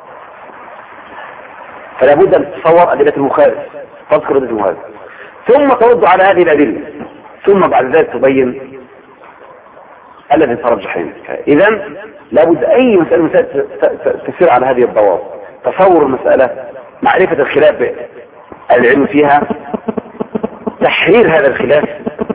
E: فلا بد أن تتصور أدلة المخالف، تذكر أدلة المخالف ثم ترد على هذه الأدلة، ثم بعد ذلك تبين الذي ترجح عندك. إذا لابد أي مسألة, مسألة تسير على هذه الضوابط: تصور المسألة، معرفة الخلاف العلم فيها، تحرير هذا الخلاف،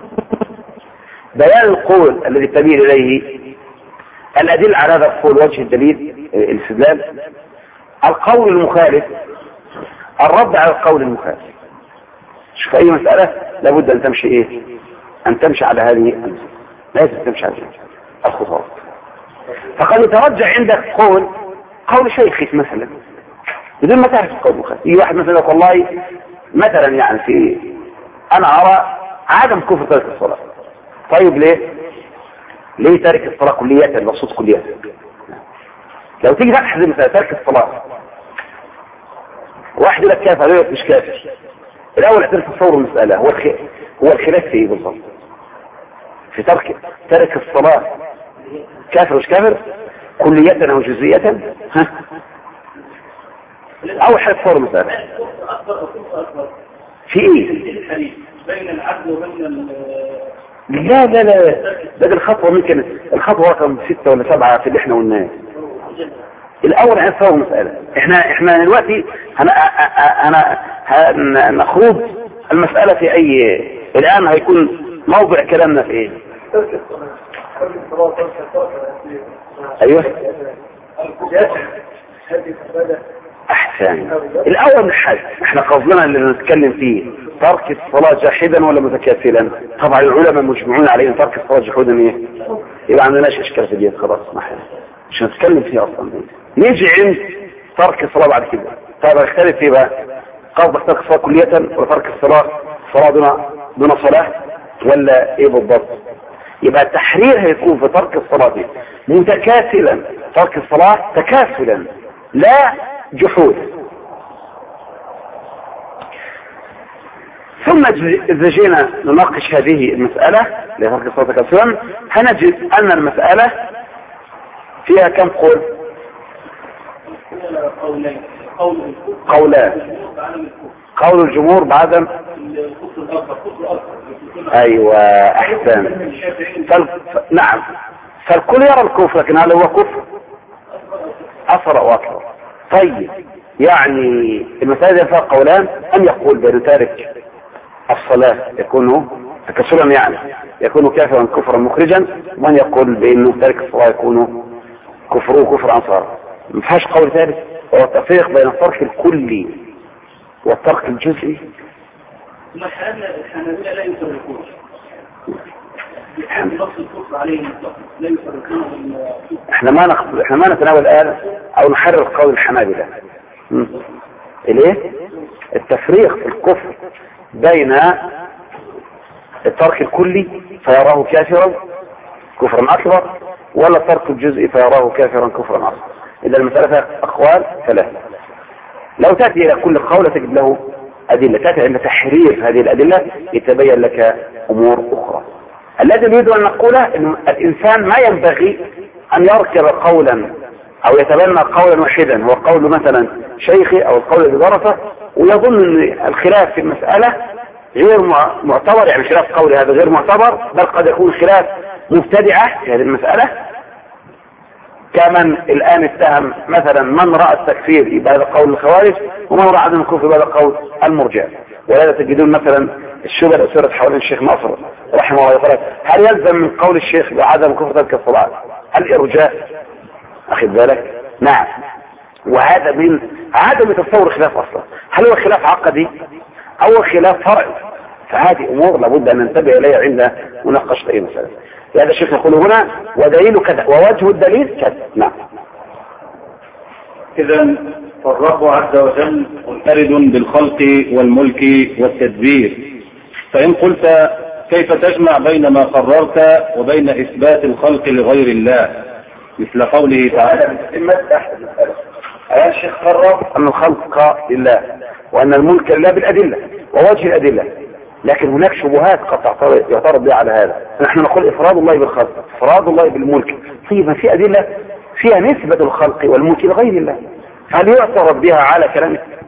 E: بيان القول الذي تميل إليه، الأدلة على هذا القول، وجه الدليل الاستدلال، القول المخالف، الرد على القول المخالف. شوف أي مسألة لابد أن تمشي إيه؟ أن تمشي على هذه المسألة، لازم تمشي على الخطوات. فقد يترجع عندك قول قول شيخك مثلا بدون ما تعرف القول المخالف. يجي واحد مثلا يقول والله مثلا يعني في أنا أرى عدم كفر ترك الصلاة. طيب ليه؟ ليه ترك الصلاة كلية المقصود كلية؟ لو تيجي تبحث مثلا ترك الصلاة، واحد يقول لك كافر يقول لك مش كافر. الأول اعترف تصور المسألة، هو هو الخلاف في ايه بالضبط؟ في ترك ترك الصلاة كافر مش كافر كلية او جزئية؟ ها اول حاجة تصور مسألة في ايه؟
C: بين العبد وبين
E: لا لا لا ده الخطوة ممكن الخطوة رقم ستة ولا سبعة في اللي احنا قلناه. الاول هنصور مسألة احنا احنا دلوقتي انا انا هنخوض المسألة في اي الان هيكون موضع كلامنا في ايه؟ ايوه احسن. الاول من حاجة احنا قصدنا اللي نتكلم فيه ترك الصلاة جاحدا ولا متكاسلا. طبعا العلماء مجمعون عليه ان ترك الصلاة جحودا ايه يبقى عندناش اشكال في دي خلاص مش هنتكلم فيه اصلا. نيجي عند ترك الصلاة بعد كده. طيب هنختلف فيه بقى قصدك ترك الصلاة كلية ولا ترك الصلاة صلاة دون دون صلاة ولا ايه بالضبط؟ يبقى التحرير هيكون في ترك الصلاة دي متكاسلا ترك الصلاة تكاسلا لا جحود. ثم إذا جينا نناقش هذه المسألة لترك الصلاة تكاسلا هنجد أن المسألة فيها كم قول؟ قولان. قول الجمهور بعدم ايوه احسن. فال... نعم فالكل يرى الكفر لكن هل هو كفر اثر او اكبر؟ طيب يعني المسألة فيها قولان ان يقول بأن تارك الصلاة يكون تكسلا يعني يكون كافرا كفرا مخرجا ومن يقول بانه تارك الصلاة يكون كفره كفر انصار. ما فيهاش قول ثالث هو التفريق بين الترك الكلي والترك الجزئي.
C: ما الحنابلة لا يفرقون نص الكفر عليهم لا يفرقون.
E: احنا ما نخ... احنا ما نتناول الآن او نحرر قول الحنابلة. الايه التفريق في الكفر بين الترك الكلي فيراه كافرا كفرا اكبر ولا الترك الجزئي فيراه كافرا كفرا اصغر. اذا المسألة فيها اقوال ثلاثة. لو تأتي الى كل قول تجد له ادلة. تأتي الى تحرير هذه الادلة يتبين لك امور اخرى. الذي نريد ان نقوله ان الانسان ما ينبغي ان يركب قولا او يتبنى قولا واحدا هو قول مثلا شيخي او القول الذي درسه ويظن ان الخلاف في المسألة غير معتبر يعني خلاف قولي هذا غير معتبر بل قد يكون خلاف مبتدعة في هذه المسألة. كمن الآن اتهم مثلا من رأى التكفير يبقى هذا قول الخوارج ومن رأى عدم الكفر يبقى هذا قول المرجئة. ولذا تجدون مثلا الشبهة الأسيرة حوالين الشيخ ناصر رحمه الله يقول هل يلزم من قول الشيخ بعدم كفر تلك الصلاة الإرجاء؟ أخذ بالك؟ نعم. وهذا من عدم تصور خلاف أصلا. هل هو خلاف عقدي أو خلاف فرعي؟ فهذه أمور لابد أن ننتبه إليها عند مناقشة أي مسألة. هذا الشيخ يقول هنا ودليل كذا ووجه الدليل كذا. نعم.
A: إذا فالرب عز وجل منفرد بالخلق والملك والتدبير. فإن قلت كيف تجمع بين ما قررت وبين إثبات الخلق لغير الله مثل قوله تعالى
E: يا الشيخ قرر أن الخلق لله وأن الملك لله بالأدلة ووجه الأدلة لكن هناك شبهات قد يعترض بها على هذا. نحن نقول إفراد الله بالخلق إفراد الله بالملك طيب في أدلة فيها نسبة الخلق والملك لغير الله هل يعترض بها على كلام